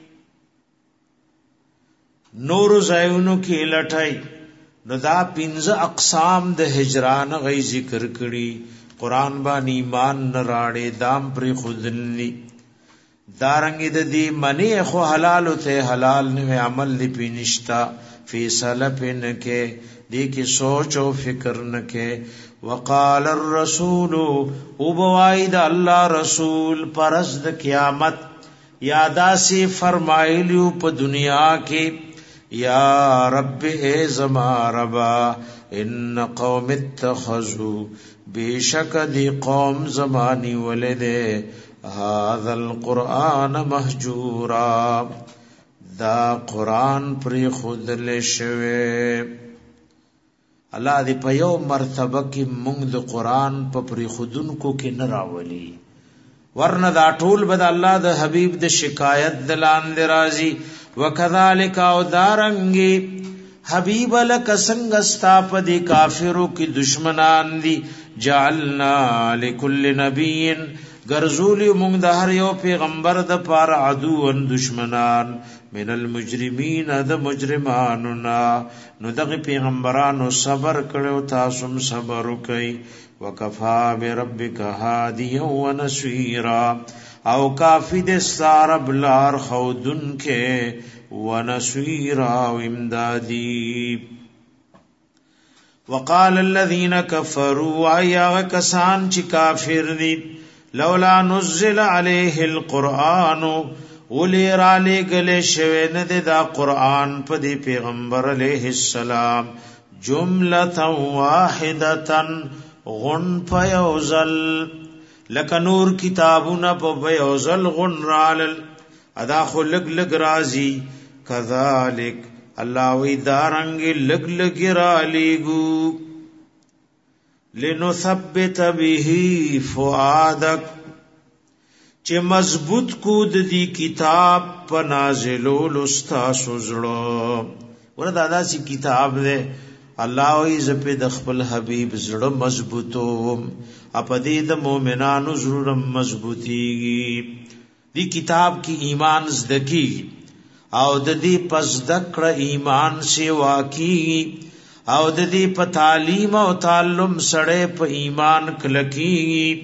نور زایونو کی لٹھائی نو دا پنځه اقسام د هجران غي ذکر کړي قران باندې ایمان نه راړې دام پر خودلی دارنګ د دې منی خو حلال ته حلال نه عمل دی پینشتا فیصله پن کې دې کې سوچ او فکر نه کې وقال الرسول او بواید الله رسول پرز د قیامت یادا سی فرمایلیو په دنیا کې یا رب ای زما ربا ان قوم اتخذوا بیشک دی قوم زمانی ولده هذا القرآن مهجورا دا قرآن پر خود لشوه الله دې په یو مرتبه کې موږ د قران په پری خودونکو کې نه راولي ورنه دا ټول بد الله د حبيب د شکایت دلان درازي وکذالک او دارنګي حبيب لک څنګه ستاپ دي کافرو کې دشمنان دي جعلنا لكل نبي غرزولی موږ د هر یو پیغمبر د پار عدو ان دشمنان من المجرمین د مجرمانو نو دغه پیغمبرانو صبر کړو تاسو صبر وکئ وکفا بربک هادیا ونصيرا او کافی د سار بلار خودن کې ونصيرا امدادی وقال الذين كفروا ايا کسان چې کافر دي لولا نزل عليه القرآن ولی را لګل شوی نه دا قرآن په دی پیغمبر علیه السلام جمله واحده غن فیوزل لک نور کتابونه په فیوزل غن رال ادا خلق لگ رازی کذالک الله وی دارنګ لګ لګ را لیګو لنثبت به فؤادک چې مضبوط کو د دې کتاب په نازلول استاسو زړه ورته داسې کتاب دی الله وی زپه د خپل حبیب زړه مضبوطو اپدې د مؤمنانو زړه مضبوطیږي دی کتاب کی ایمان زدکی او د دې پس دکړه ایمان سی واقعي او د دې په تعلیم او تعلم سره په ایمان کلکی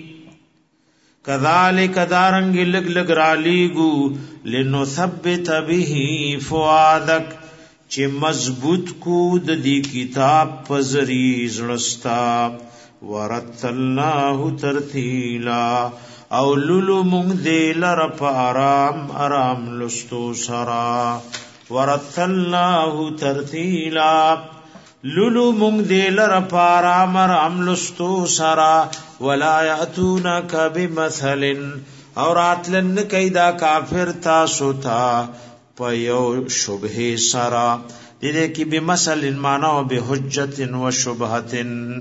کذالک دارنګ لګ لګ را لیګو لنثبت به فؤادک چې مضبوط کو د دې کتاب په ذریعہ زړستا ورتلناه ترتیلا او لولو مونږ دې لر په آرام آرام لستو سرا ورتلناه ترتیلا لولو مونږ دې لر په آرام آرام لستو سرا ولا یاتونک بمثل اور اتلن کیدا کافر تاسو تا پيو شبهه سرا دې کې بمثل معنا او بحجت و شبهه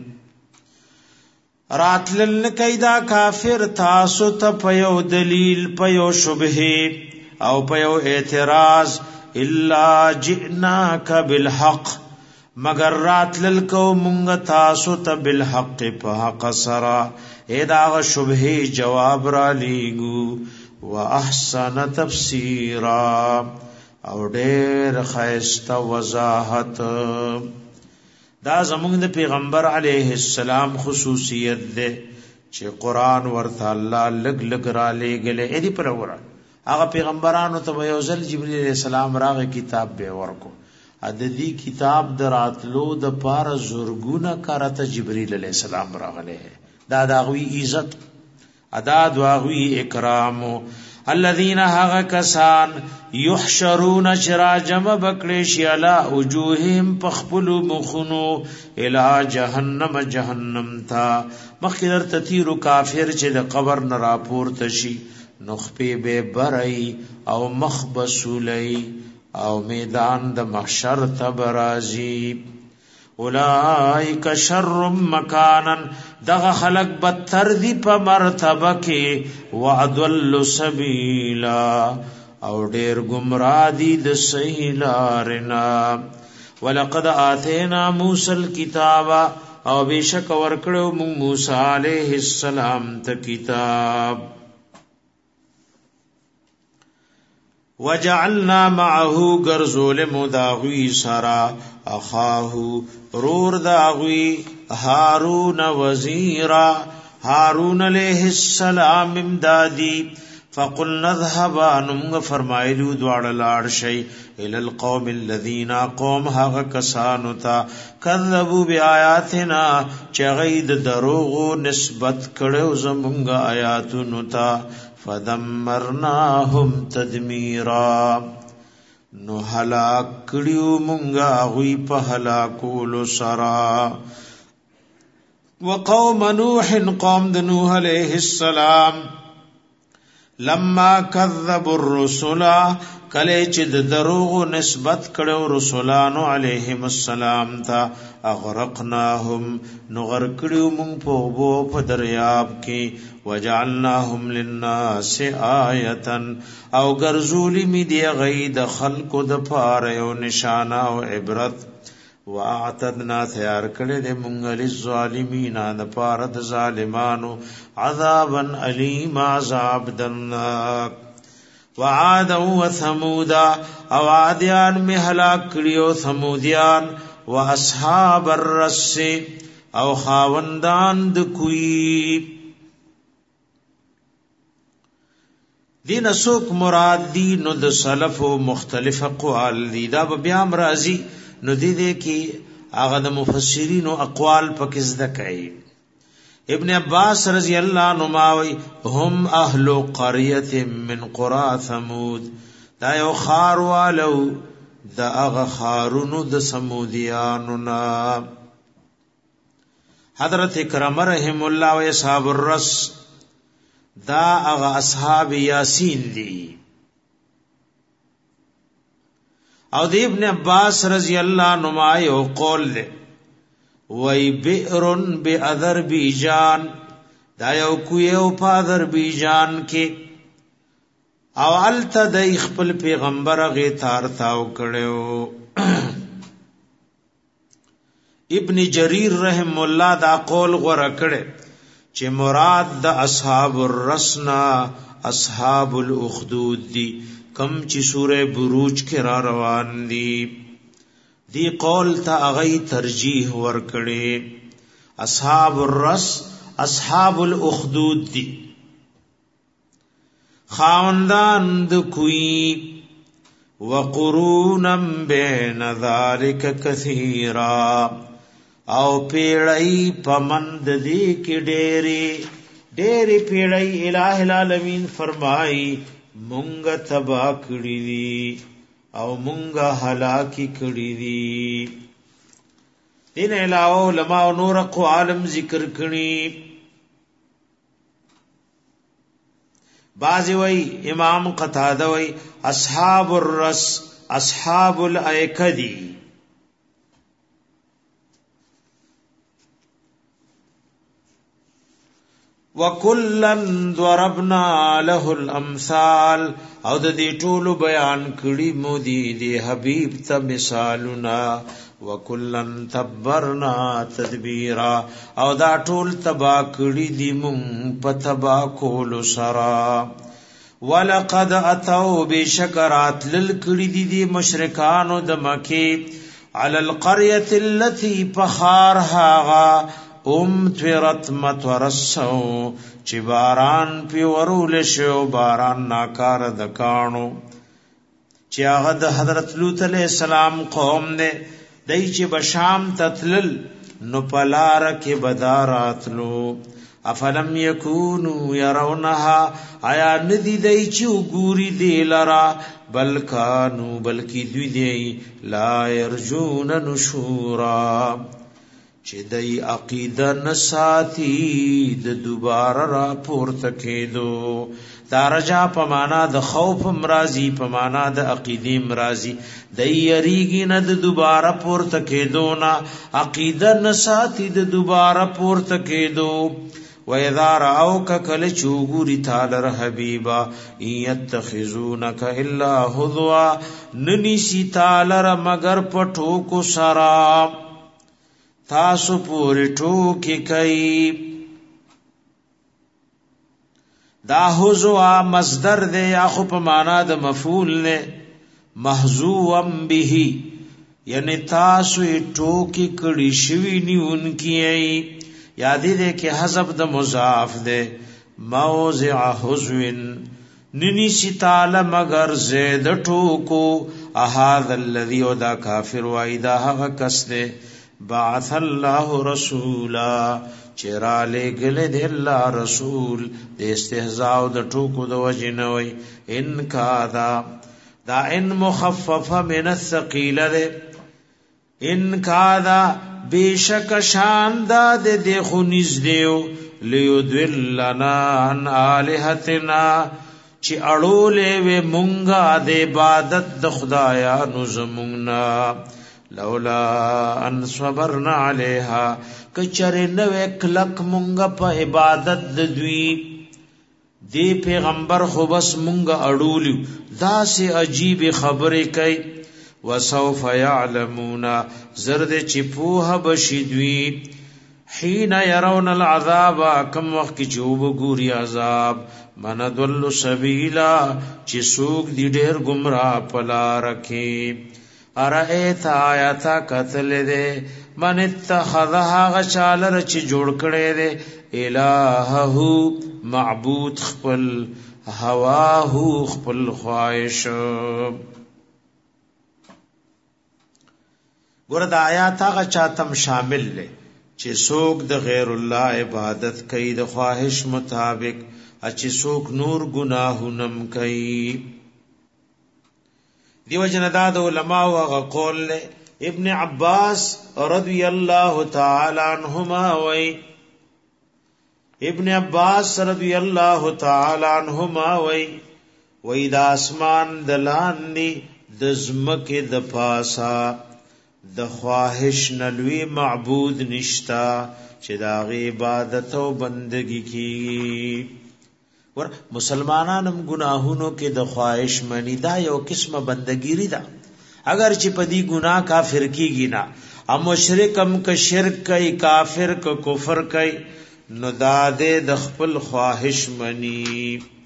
راتلن کیدا کافر تاسو ته پيو دلیل پيو شبهه او پيو اعتراض الا جئناک بالحق مگر راتلل کو مونږ تاسو ته بالحق په حق سرا ادا شبهه جواب را لیګو واحسن تفسیرا او ډېر خیسته وضاحت دا زمونږ د پیغمبر علیه السلام خصوصیت ده چې قران ورته الله لګ لګ را لېګلې اې دې پر وره هغه پیغمبرانو ته یو ځل جبرئیل علیہ السلام راغی کتاب به ورکو عددی کتاب دراتلو د پار زورګونه کرته جبرئیل علیہ السلام راغله دا داوی عزت ادا دواوی اکرام الذين هغه کسان يحشرون شرا جمع بکړي شي علا وجوههم پخپل مخونو الى جهنم جهنم تا مخیر تطیر کافر چې د قبر نه راپورته شي نخپي به بري او مخبسولي او میدان د محشر تبرازي اولائک شر مکانا دغه خلق بدتر دی په مرتبه کې وعدل سبیلا او ډیر گمراه دي د صحیح لارنا ولقد اتینا موسی الكتاب او بشک ورکړو موسی علیہ السلام ته کتاب وجعلنا معه غرزول مداغی سرا اخاه رور داغی هارون وزیرا هارون علیہ السلام امدادی فقلنا اذهبا نمغ فرمایلو دوار لاړ شي الى القوم الذين قوم هغه کسانو ته کذبوا بیااتنا چغید دروغ نسبت کړو زمونږ آیاتونو ته فدمرناهم تدمیرا نو هلاک کړیو مونږه غوی په هلاکولو سرا وقوم نوح قوم د نوح علیہ السلام لما كذبوا الرسل کله چې د دروغ نسبت کړو رسولانو علیهم السلام ته اغرقناهم نغر کړو مونږ په دریاب کې وجعلناهم للناس آیه او ګرځولی می دی غید خلق د پاره او نشانه او عبرت واعتدنا تیار کړه د مونږ للظالمین د پاره د ظالمانو عذابا الیم عذاب درناک وعاد وثمود او عادیان می هلاک کړیو ثمودیان واصحاب الرس او خاوندان د کوی دین سوک مراد دی نو د سلف مختلف اقوال دی دا بیا مرضی نو دې کې هغه د مفسرین او اقوال پکې ذکر کړي ابن عباس رضی اللہ عنہما وی هم اهل قريه من قرى ثمود دا یو خار والو دا هغه خارونو د سمودیانو نا حضرت کرم رحم الله و اصحاب الرس دا هغه اصحاب یاسین دی او د ابن عباس رضی الله عنهما یو قول له وای بئر باذربیجان دا یو کویو په اذربیجان کې او الته د خپل پیغمبر غي تار تاو کړو. ابن جریر رحم الله دا قول غره کړي چې مراد د اصحاب الرسنا اصحاب الاخدود دي کم چې سوره بروج کې را روان دي. دی قول ته اغي ترجیح ور کړي. اصحاب الرس اصحاب الاخدود دي خاوندان د کوي وقرونم بین ذالک کثیرا او پیړی پمند دی کې ډېری پیړی الٰه العالمین فرمای مونږ تبا کړی دي او مونږ هلاکی کړی دي. دین علاوه علماء نور عالم ذکر کړي. بعضی وی امام قتاده وی اصحاب الرس اصحاب الایکدی وَكُلًّا ضَرَبْنَا لَهُ الْأَمْثَالَ او د دې ټولو بیان کړي مو دي د حبيب ته مثالنا وَكُلًّا تَبَّرْنَا تَدْبِيرًا او دا ټول تبا کړي دي مون په تبا کول سرا. وَلَقَدْ أَتَوْا بِشَكَرَاتْ لِلْكَرِدِ دي مشرکانو د مکه عَلَى الْقَرْيَةِ الَّتِي فَخَارْهَا تورت متورسو چې باران پی ورول شو باران ناکار د کانو چې هغه د حضرت لوط علیہ السلام قوم نه دای چې بشام تتلل نو پلار کې بداراتلو افلم یکونو يرونها آیا ندی دای چې وګوري دی لرا بلکی دوی دی لا يرجون نشورا چې دای عقیده نساتی د دوباره را پورته کېدو. دا رجا په معنا د خوف مرضی په معنا د عقیده مرضی دای یریږي نه د دوباره پورته کېدو نه عقیده نساتی د دوباره پورته کېدو. و اذا راوک کل چوغوری تعالی حبیبا یتخذونک الا هذوا ننی سی تعالی مگر پټو کو سرا تاسو پوری ټوکی کوي. دا هوزوا مصدر دے یا خو په معنا د مفعول نه محذوم به یعنی تاسو ټوکی کړي شوی نیونکی ای یادې دې کې حذف د مضاف دے موضع حزوین ننی ستاله مگر زید ټوکو احاذ الذی ودا کافر وایدا هغه کس دے بعث الله رسولا چرا لګل دې الله رسول د استهزاء او د ټوکو د وجنوي ان کادا دا ان مخففه من الثقيله ده ان کادا بیشک شان دا دې خو نږدېو ليدلنا عن الہتنا چې اړولې و مونږه د عبادت د خدایانو زمونږه لولا ان صبرنا عليها کچره نو کلک مونږه په عبادت د دوی دی پیغمبر خو بس مونږه اړولیو دا سي عجیب خبره کوي وسوف يعلمون زرد چپوه بشدوی حين يرون العذاب کم وقت چوب ګوري عذاب من دل سبیلا چې سوق دی ډېر گمراه پلا رکھے ارایت آیاتا قتل دے من اتخذها غشالر چی جوڑ کڑے دے الہہو معبود خپل هواهو خپل خواہش. گورد آیاتا غچاتم شامل لے چی سوک د غیر اللہ عبادت کئی د خواہش مطابق اچی سوک نور گناہونم کئی. دیو جندا د علماء او قول ابن عباس رضی اللہ تعالی عنہما وی ابن عباس رضی اللہ تعالی عنہما وی دا اسمان دلان دی د زمکه د پاسا د خواهش نلوی معبود نشتا چې دا غي عبادت او بندگی کی ور مسلمانانم گناهونو کې د خواهش منی دا یو قسمه بندگیری ده اگر چې پدی گناہ کافر کیږي نه ا مشرکم ک شرک کوي کافر ک کفر کوي نو داده د خپل خواهش منی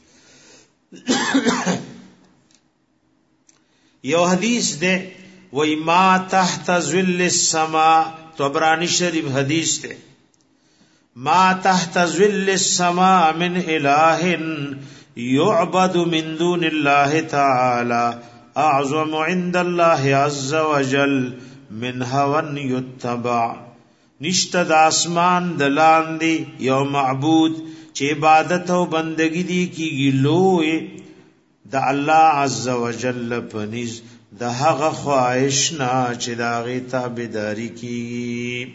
یو حدیث ده وای ما تحت ظل السماء طبرانی شریف حدیث ده ما تحت ظل السماء من اله يعبد من دون الله تعالى اعظم عند الله عز وجل من هوى يتبع نشته د اسمان د لاندې یو معبود چې عبادت او بندگی دی کیږي لوی د الله عز وجل پنځ د هغه خواهش نه چې دا غي تابعداري کی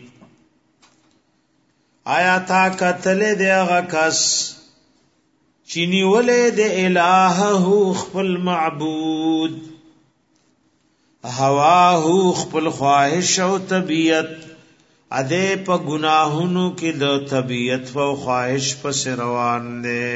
آیا تا قتل دی هغه کس چینی ولې د الہ خپل معبود هوا خپل خواهش او طبیعت اده په گناهونو کې د طبیعت او خواهش په روان دي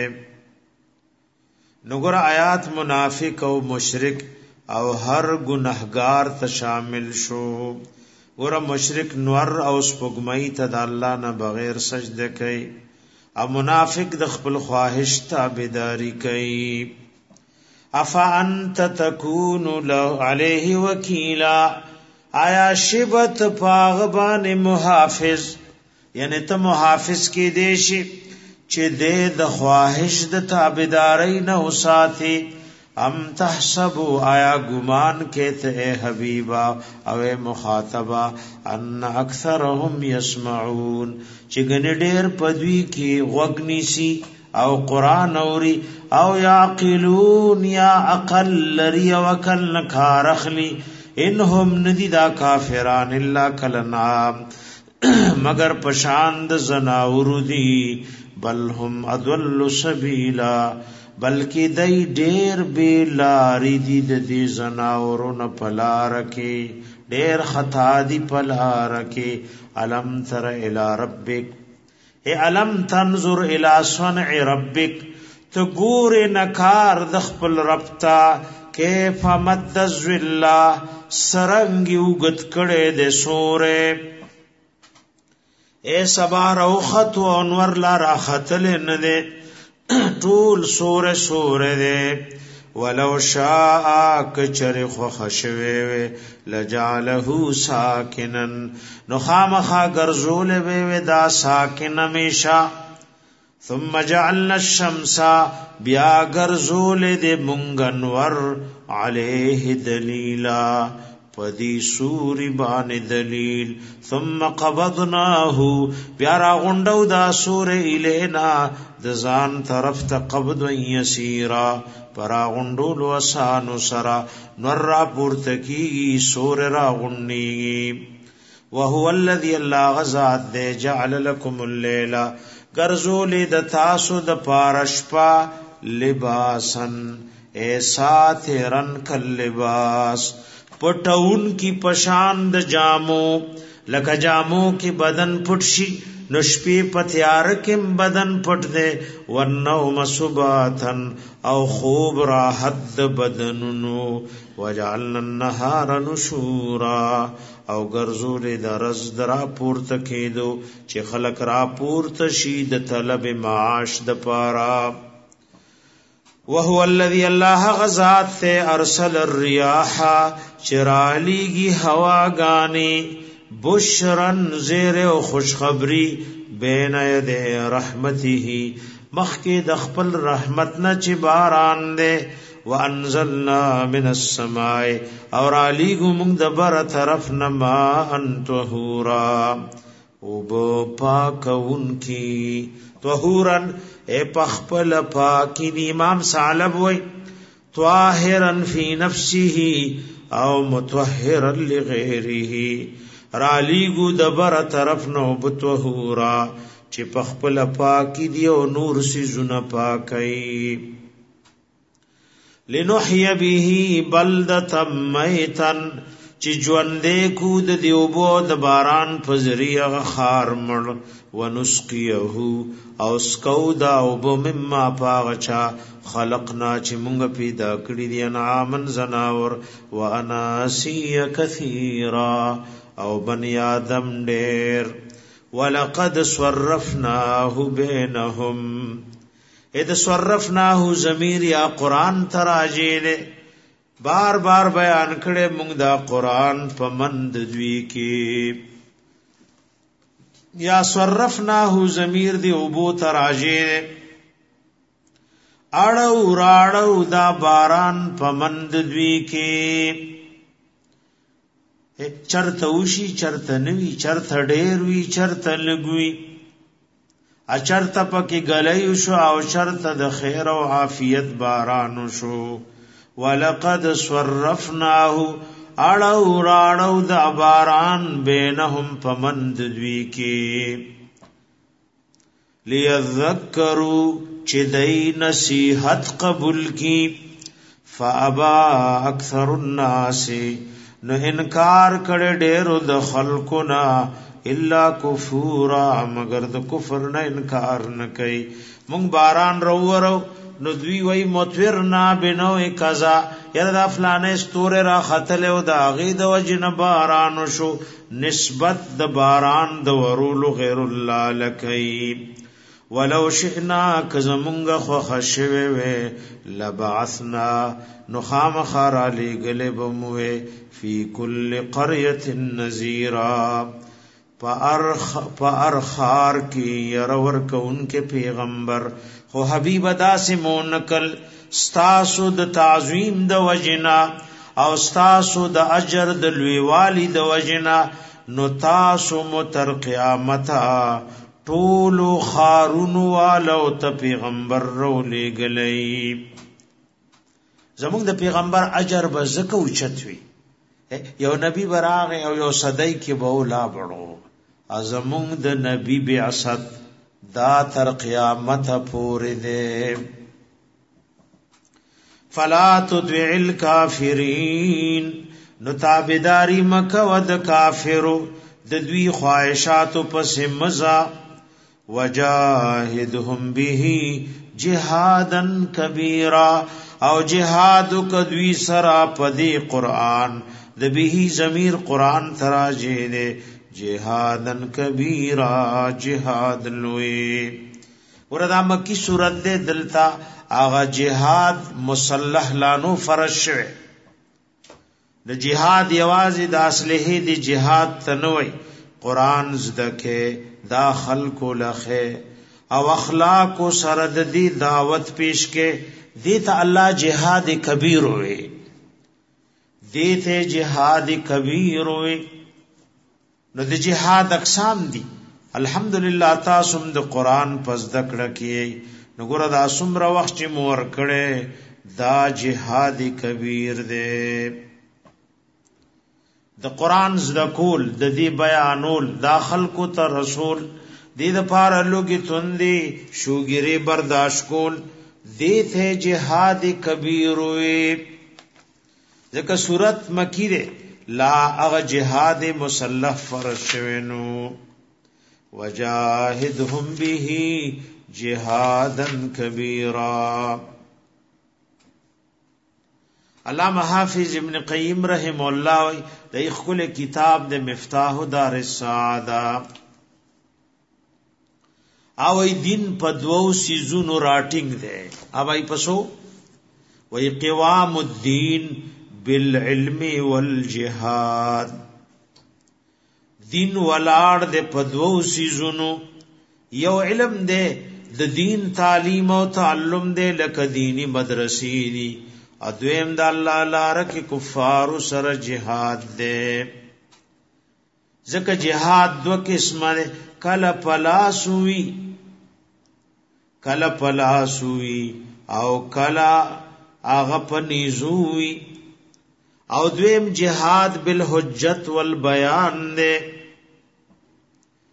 نګور آیات منافق او مشرک او هر گناهگار ته شامل شو ور مشرک نور او سپګمای ته د الله نه بغیر سجده کوي او منافق د خپل خواهش تابعداري کوي افا انت تکون له علیه وکیلا آیا شبت پاغبان محافظ یعنی ته محافظ کې دیشي چې د خواهش د تابعداري نه وساتي ام تحسبوا آیا گمان کہتے اے حبیبا او اے مخاطبا ان اکثرهم يسمعون چې ګنې ډېر پدوی کې غوګنی سي او قران اوري او یعقلون یا عقل لري وکل نخارخلی انهم ندی دا کافران الا کلنام مگر پشاند زناور دی بل هم اضل سبیلا بلکې دای ډېر به لارې دي د دې زناورونو په لار کې ډېر خطا دي په لار کې الم تر الی ربک ای الم تنظر الی صنع ربک تو ګور نکار د خپل رب تا کیف مد الذل سرنګ یوغت کړه د سورې اے سبا روخت و انور لا راختل نه ده طول سور دے ولو شاء کچر خشوے لجعلہو ساکنن نخامخا گرزول بے دا ساکن میشا ثم جعلنا الشمس بیا گرزول دے منگنور علیہ دلیلا پدی سوری بان دلیل ثم قبضناه پیارا غندو دا سور الینا دزان طرف تا قبض و یسیرا پرا غندو لوسانو سرا نور را پورتکی سور را غنی وهو الذي الله غزاد دے جعل لكم الليل گرزول د تاسو د پارشپا لباسن ایسات رن کل لباس پټون کی پشان د جامو لکه جامو کی بدن پټشي نشپی پتیار کم بدن پټ دے ونوم سباتن او خوب راحت بدنونو وجعلنا النهار نشورا او ګرځول د رز درا پورته کېدو چې خلق را پورته شي د طلب معاش د پارا وهو الذي الله غزاد تے ارسل الرياح چرالیگی ہوا گانی بشرن زیر و خوشخبری بین ید رحمته مخی دخپل رحمت نچ باران دے وانزلنا من السماء اور علیگو منگ دبر طرف نما انتہورا اوبو پاکون کی طهورن اے پخپل پاکی دی امام ثعلب وی طاہرن فی نفسه او متطهرا لغیره رالیگو دبر طرف نو بطهورا چی پخپل پاکی دی او نور سی زن پاکی لنحيي به بلدة ميتا چې ژوندې کو د دیوبو د باران په ذریعه خار مړ ونسقيه او سکو دا او بمما پاغچا خلقنا چې مونږ پیدا کړی دي انعامن زناور واناسیا کثیرا او بنی آدم ډیر ولقد صرفناه بينهم اذ صرفناه ضمیر یا قران تراجیله بار بار بیان کړي موږ دا قران په مند دوی کې یا صرفناه ضمیر دی او بو تراجیله اړو راړو دا باران په مند دوی کې چرته وشي چرته نوي چرته ډېر وي چرته لګوي اچرته پکې غلې شو او چرته د خیر او عافیت باران شو ولقد صرفناه اړو راړو د باران بینهم پمند دوی کې ليذكروا چې دای نصیحت قبول کی فابا اکثر الناس نو انکار کړي ډېرو د خلقنا الا کفورا مگر د کفر نه انکار نه کوي مونږ باران رو نو دوی وای متورنا بنو کذا یره دا فلانه استوره را خطل او دا غي د وجن باران شو نسبت د باران د ورول غیر الله لکای ولو شئنا کزمونږ خو خشوي و لبعثنا نخام خار علی غلبموه فی کل قريه نذیرا پارخار کی يرور کون کے پیغمبر خو حبیب داسې مونکل ستاسو د تعظیم د وجنا او ستاسو د اجر د لویوالی د وجنا نو تاسو متر قیامت ټول خارون والو ته پیغمبر رو لګلې زموږ د پیغمبر اجر به زکه اوچتوي یو نبی براغه او یو صدای کې به ولا بړو ازمون د نبی بعثت دا تر قیامت پورې ده فلا تطع الکافرین نو تابعداری مکه ود کافرو د دوی خواہشات پس مزا وجاهدهم به جهادا کبیرا او جهاد کدوی سرا پدی قران د به ضمیر قران تراجه ده جهادن کبیرا جهاد لوی وردا مکی صورت ده دلتا آغا جهاد مسلح لانو فرض شوه د جهاد یوازې د اصله دی جهاد تنوي قران زدکه دا خلق لخه او اخلاق سره د دی دعوت پیش کې دیت الله جهاد کبیر وي دیت جهاد کبیر وي نو د جهاد اقسام دي الحمدلله تاسو د قران پس دکړه کی نو ګور دا سمره وخت چې مور کړي دا جهاد کبیر دی د قران زده کول د دې بیانول داخل کو ته رسول دې د پاره لوګي توندي شوګيري برداشت کول دې ته جهاد کبیر وي ځکه صورت مکی ده لا اغ جهاد مسلح فرض شوینو وجاهدهم به جهادا کبیرا علامہ حافظ ابن قیم رحم الله د خپل کتاب د مفتاح دار السعاده او دین په دوو سيزونو راټینګ دی اوای پسو وی قوام الدین بالعلم والجهاد دین ولاړ د په دوو سيزونو یو علم دی د دین تعلیم او تعلم دی لکه دینی مدرسې دي ادویم د الله لپاره کې کفار سره جهاد دی ځکه جهاد دو قسمه کله پلاسوي او کله هغه پنيزوي او دویم جهاد بالحجت والبیان دی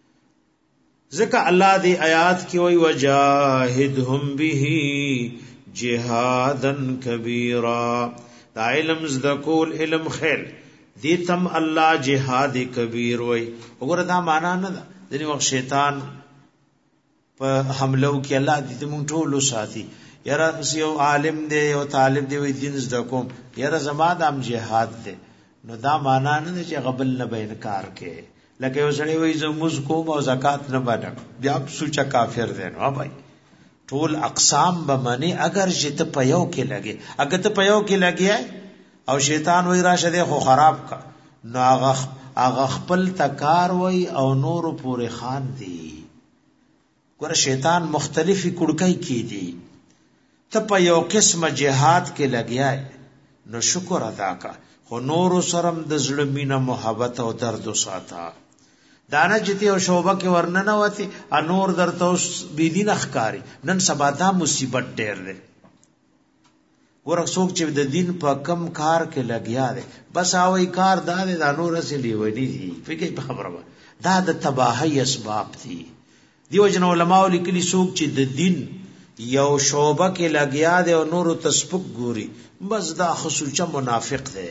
ذکر الله دی آیات کی وی وجاهدهم به جهادن کبیرا دا علم زدکول علم خیر دیتم الله جهاد کبیر وای وګوره دا معنا نه ده ځینې وخت شیطان په حملو کې الله دې موږ ټول ساتي یاره یو عالم دی یو طالب دی وای دین زده کوم یاره زما د جهاد دی نو دا معنا نه چې غبل نه به انکار کې لکه یو سړی وای زموږ کوم او زکات نه باندې بیا سوچا کافر دی نو بھائی ټول اقسام به معنی اگر چې ته په یو کې لګي اگر ته په یو کې لګي او شیطان وای راشه دی خو خراب کا نو هغه خپل تکار وای او نور پورې خان دی ګور شیطان مختلفي کړکۍ کی دی ته په یو قسم جهاد کې لګیای نو شکر ادا کا خو نور سرم د زړه مینا محبت او درد وساته دانا جتی او شوبه کې ورننه وتی انور درته بی دین اخکاری نن سبا دا مصیبت ډیر ده ورک څوک چې د دین په کم کار کې لګیا دی بس اوی کار دا دی د انور اصلي ودی فکر په خبره دا د تباہی اسباب دي دیو جن علماء لیکلي څوک چې د دین یو شوبه کې لګیا دی او نور تسبق ګوري بس دا خصوصا منافق دی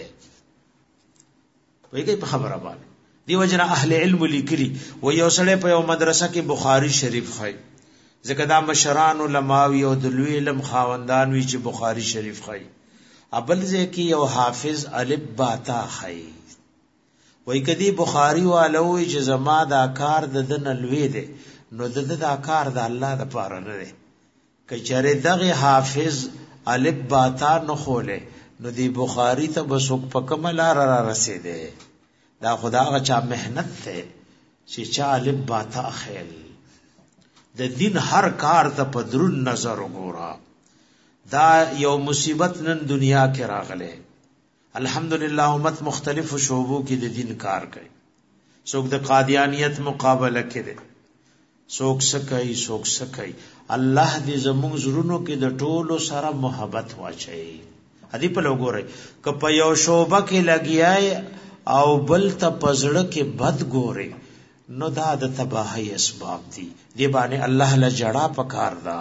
وایي په خبره باندې دیو جن اهل علم لیکلي و یو سړی په یو مدرسه کې بخاری شریف خای ځکه دا مشران علماء او د لوی علم خاوندان وی چې بخاری شریف خای ابل ځکه یو حافظ الف با تا خای وای کدی بخاری والوی چې زما دا کار د دن لوی دی نو دا کار د الله د پاره نه دی کچره دغه حافظ الف با تا نه خوله نو دی بخاری ته بسوک په کمل را رسیدې دا خدا غا مهنت ته چې چا الف با تا خیل د دین هر کار ته په درون نظر وګورا دا یو مصیبت نن دنیا کې راغله الحمدلله امت مختلف شعبو کې د دین کار کوي څوک د قادیانیت مقابله کوي څوک سکای څوک سکای الله دې زموږ زړونو کې د ټولو سره محبت واچي هدي په لګوري ک په یو شوبه کې لګیای او بل ته پزړه کې بد ګوري نو دا د تباہی اسباب دي دی باندې الله له جڑا پکار دا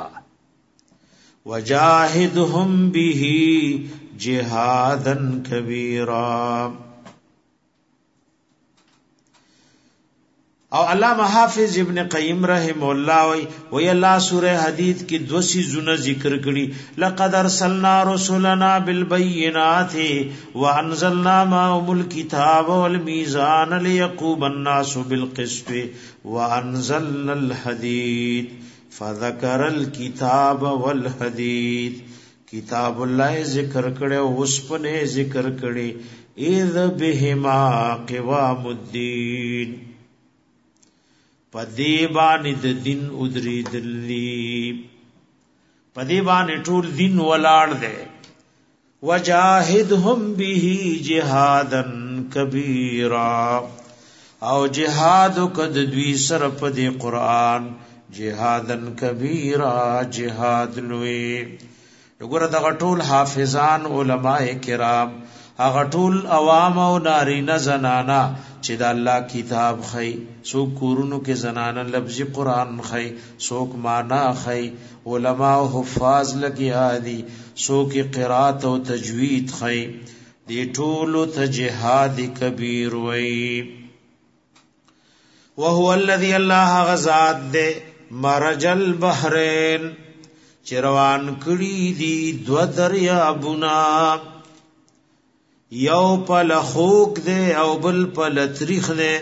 وجاهدهم به جهادن کبیرا او علامہ حافظ ابن قیم رحم الله وی الله سورہ حدید کی دو سیزونه ذکر کړي لقد ارسلنا رسلنا بالبينات وانزلنا معهم الكتاب والميزان ليقوم الناس بالقسط وانزلنا الحديد فذكر الكتاب والحديد کتاب الله ذکر کړي اوس په ذکر کړي اذ بهما قوام الدين پدی باندې د دین ادری دلی پدی باندې ټول دین ولاړ دی وجاهدهم به جهادن کبیرا او جهاد کد دوی سره په دی قران جهادن کبیرا جهاد لوی وګوره دا ټول حافظان علماء کرام هغه ټول عوام او نارینه زنانا چې د الله کتاب خي سو کورونو کې زنانا لفظي قران خي سوک معنا خي علما او حفاظ لګیا دي سو کې قرات او تجوید خي دي ټول ته جهاد کبیر وي وهو الذي الله غزاد دے مرج البحرين چروان کړي دي دو دریابونه یو پل خوک دے او بل پل تریخ دے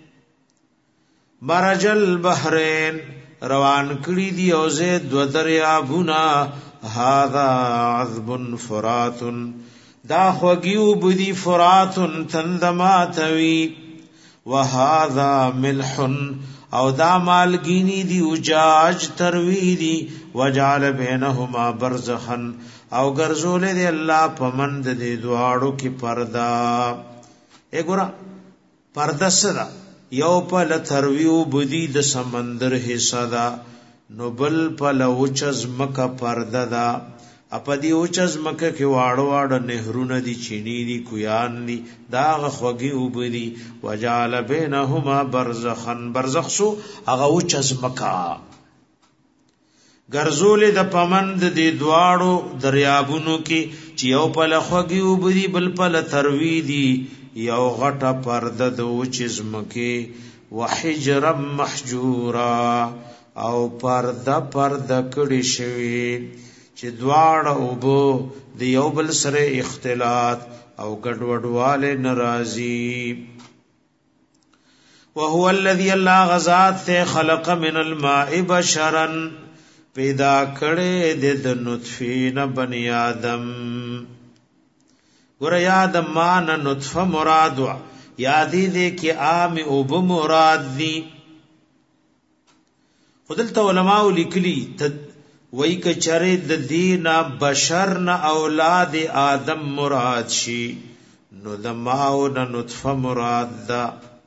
مرج البحرین روان کړي دی او زید دو دریابونا هذا عذب فرات دا خوگیو بدی فرات تندماتوی وهذا ملح او دا مالگینی دی اجاج تروی دی وجعل بینهما برزخا او ګرځولې دی الله پمند دی دواړو کې پردا وګوره پردا سره یو په لثرویو بدی د سمندر حصہ دا نو بل په لوچز مکه پردا دا اپدی اوچز مکه کې واړو واړو نهرونه دي چینی دي کویان دي دا غوږی وبدي وجعل بینهما برزخن برزخ سو هغه اوچز مکه ګرځولې د پمند د دواړو دریابونو کې چې یو په لخوږي وبدي بل په لتروي دي یو غټه پرده د وچزمکه وحجر محجورا او پرده کړي شوی چې دواړه وبو د یو بل سره اختلاط او ګډوډواله ناراضي وهو الذي الله غزاد خلق من الماء بشرا پیدا کړي د نطفه نه بني آدم ګور یاد مان نطفه مراد یادی دې کې عام او ب مراد دي خدلته علماء لیکلي وای ک چره د دینه بشر نه اولاد آدم مراد شي نو د ماو نه نطفه مراد ده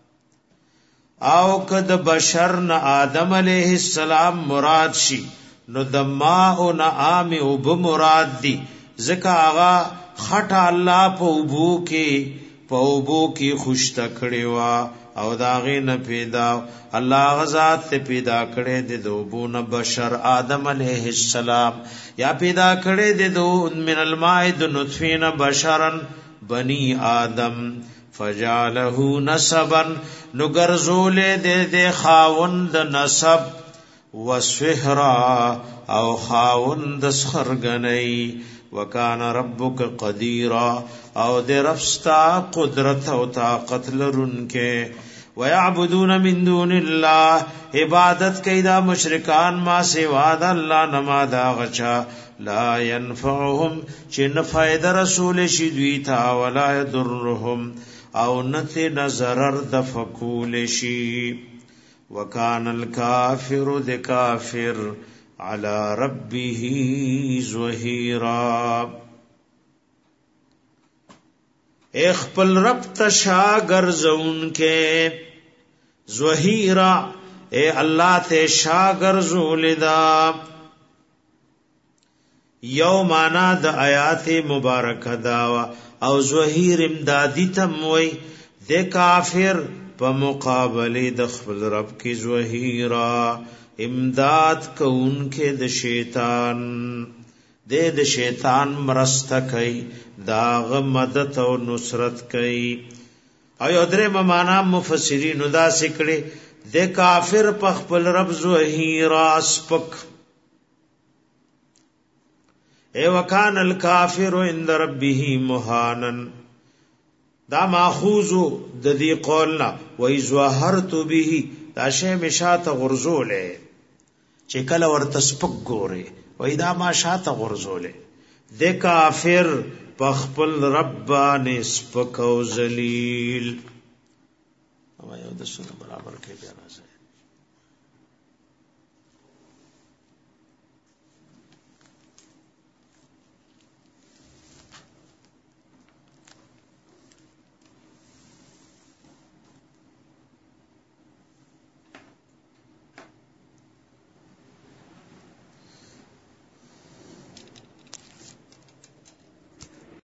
او ک د بشر نه آدم علیه السلام مراد شي نو د ماء نه عام او ب مراد دي ځکه هغه خټه الله په وبو کې خوش تکړه وا او داغه نه پیدا الله غزاد ته پیدا کړي د دوبون بشر آدم علیہ السلام یا پیدا کړي د دو من الماء د نطفین بشرا بنی آدم فجعله نسبا نغرزول د خاوند نسب وسهرا او خاوند سخرغنی وکان ربک قدیرا او د رفستا قدرت او طاقت لرونکه ويعبدون من دون الله عبادت کیدا مشرکان ما سوا د الله نما دا غچا لا ينفعهم چن فائد رسول شي دوی تا ولا يضرهم او نت نظرر د فقول شي وکان الکافر د کافر على ربه ظهيرا اخپل رب تشا گرزون کے ظهيرا اے اللہ تے شا گرزول دا یو مانا د آیات مبارک داوا او ظهیر امدادی تموی د کافر په مقابله د خپل رب کی ظهيرا امداد کون کے د شیطان د شیطان مرست کئی داغ مدد او نصرت کئی ایو درې معنا مفسرین دا سکړي د کافر په خپل رب ظهيرا اسپک اے وکان الکافر عند ربه مهانا دا ماخوذ د دې قولنا و ظهرت به دا شی مشات غرزوله چې کله ورته سپک ګوري وای دا ما شاته غرزوله د کافر پخپل ربانه سپک او ذلیل او یو د سونه برابر کې بیا راځي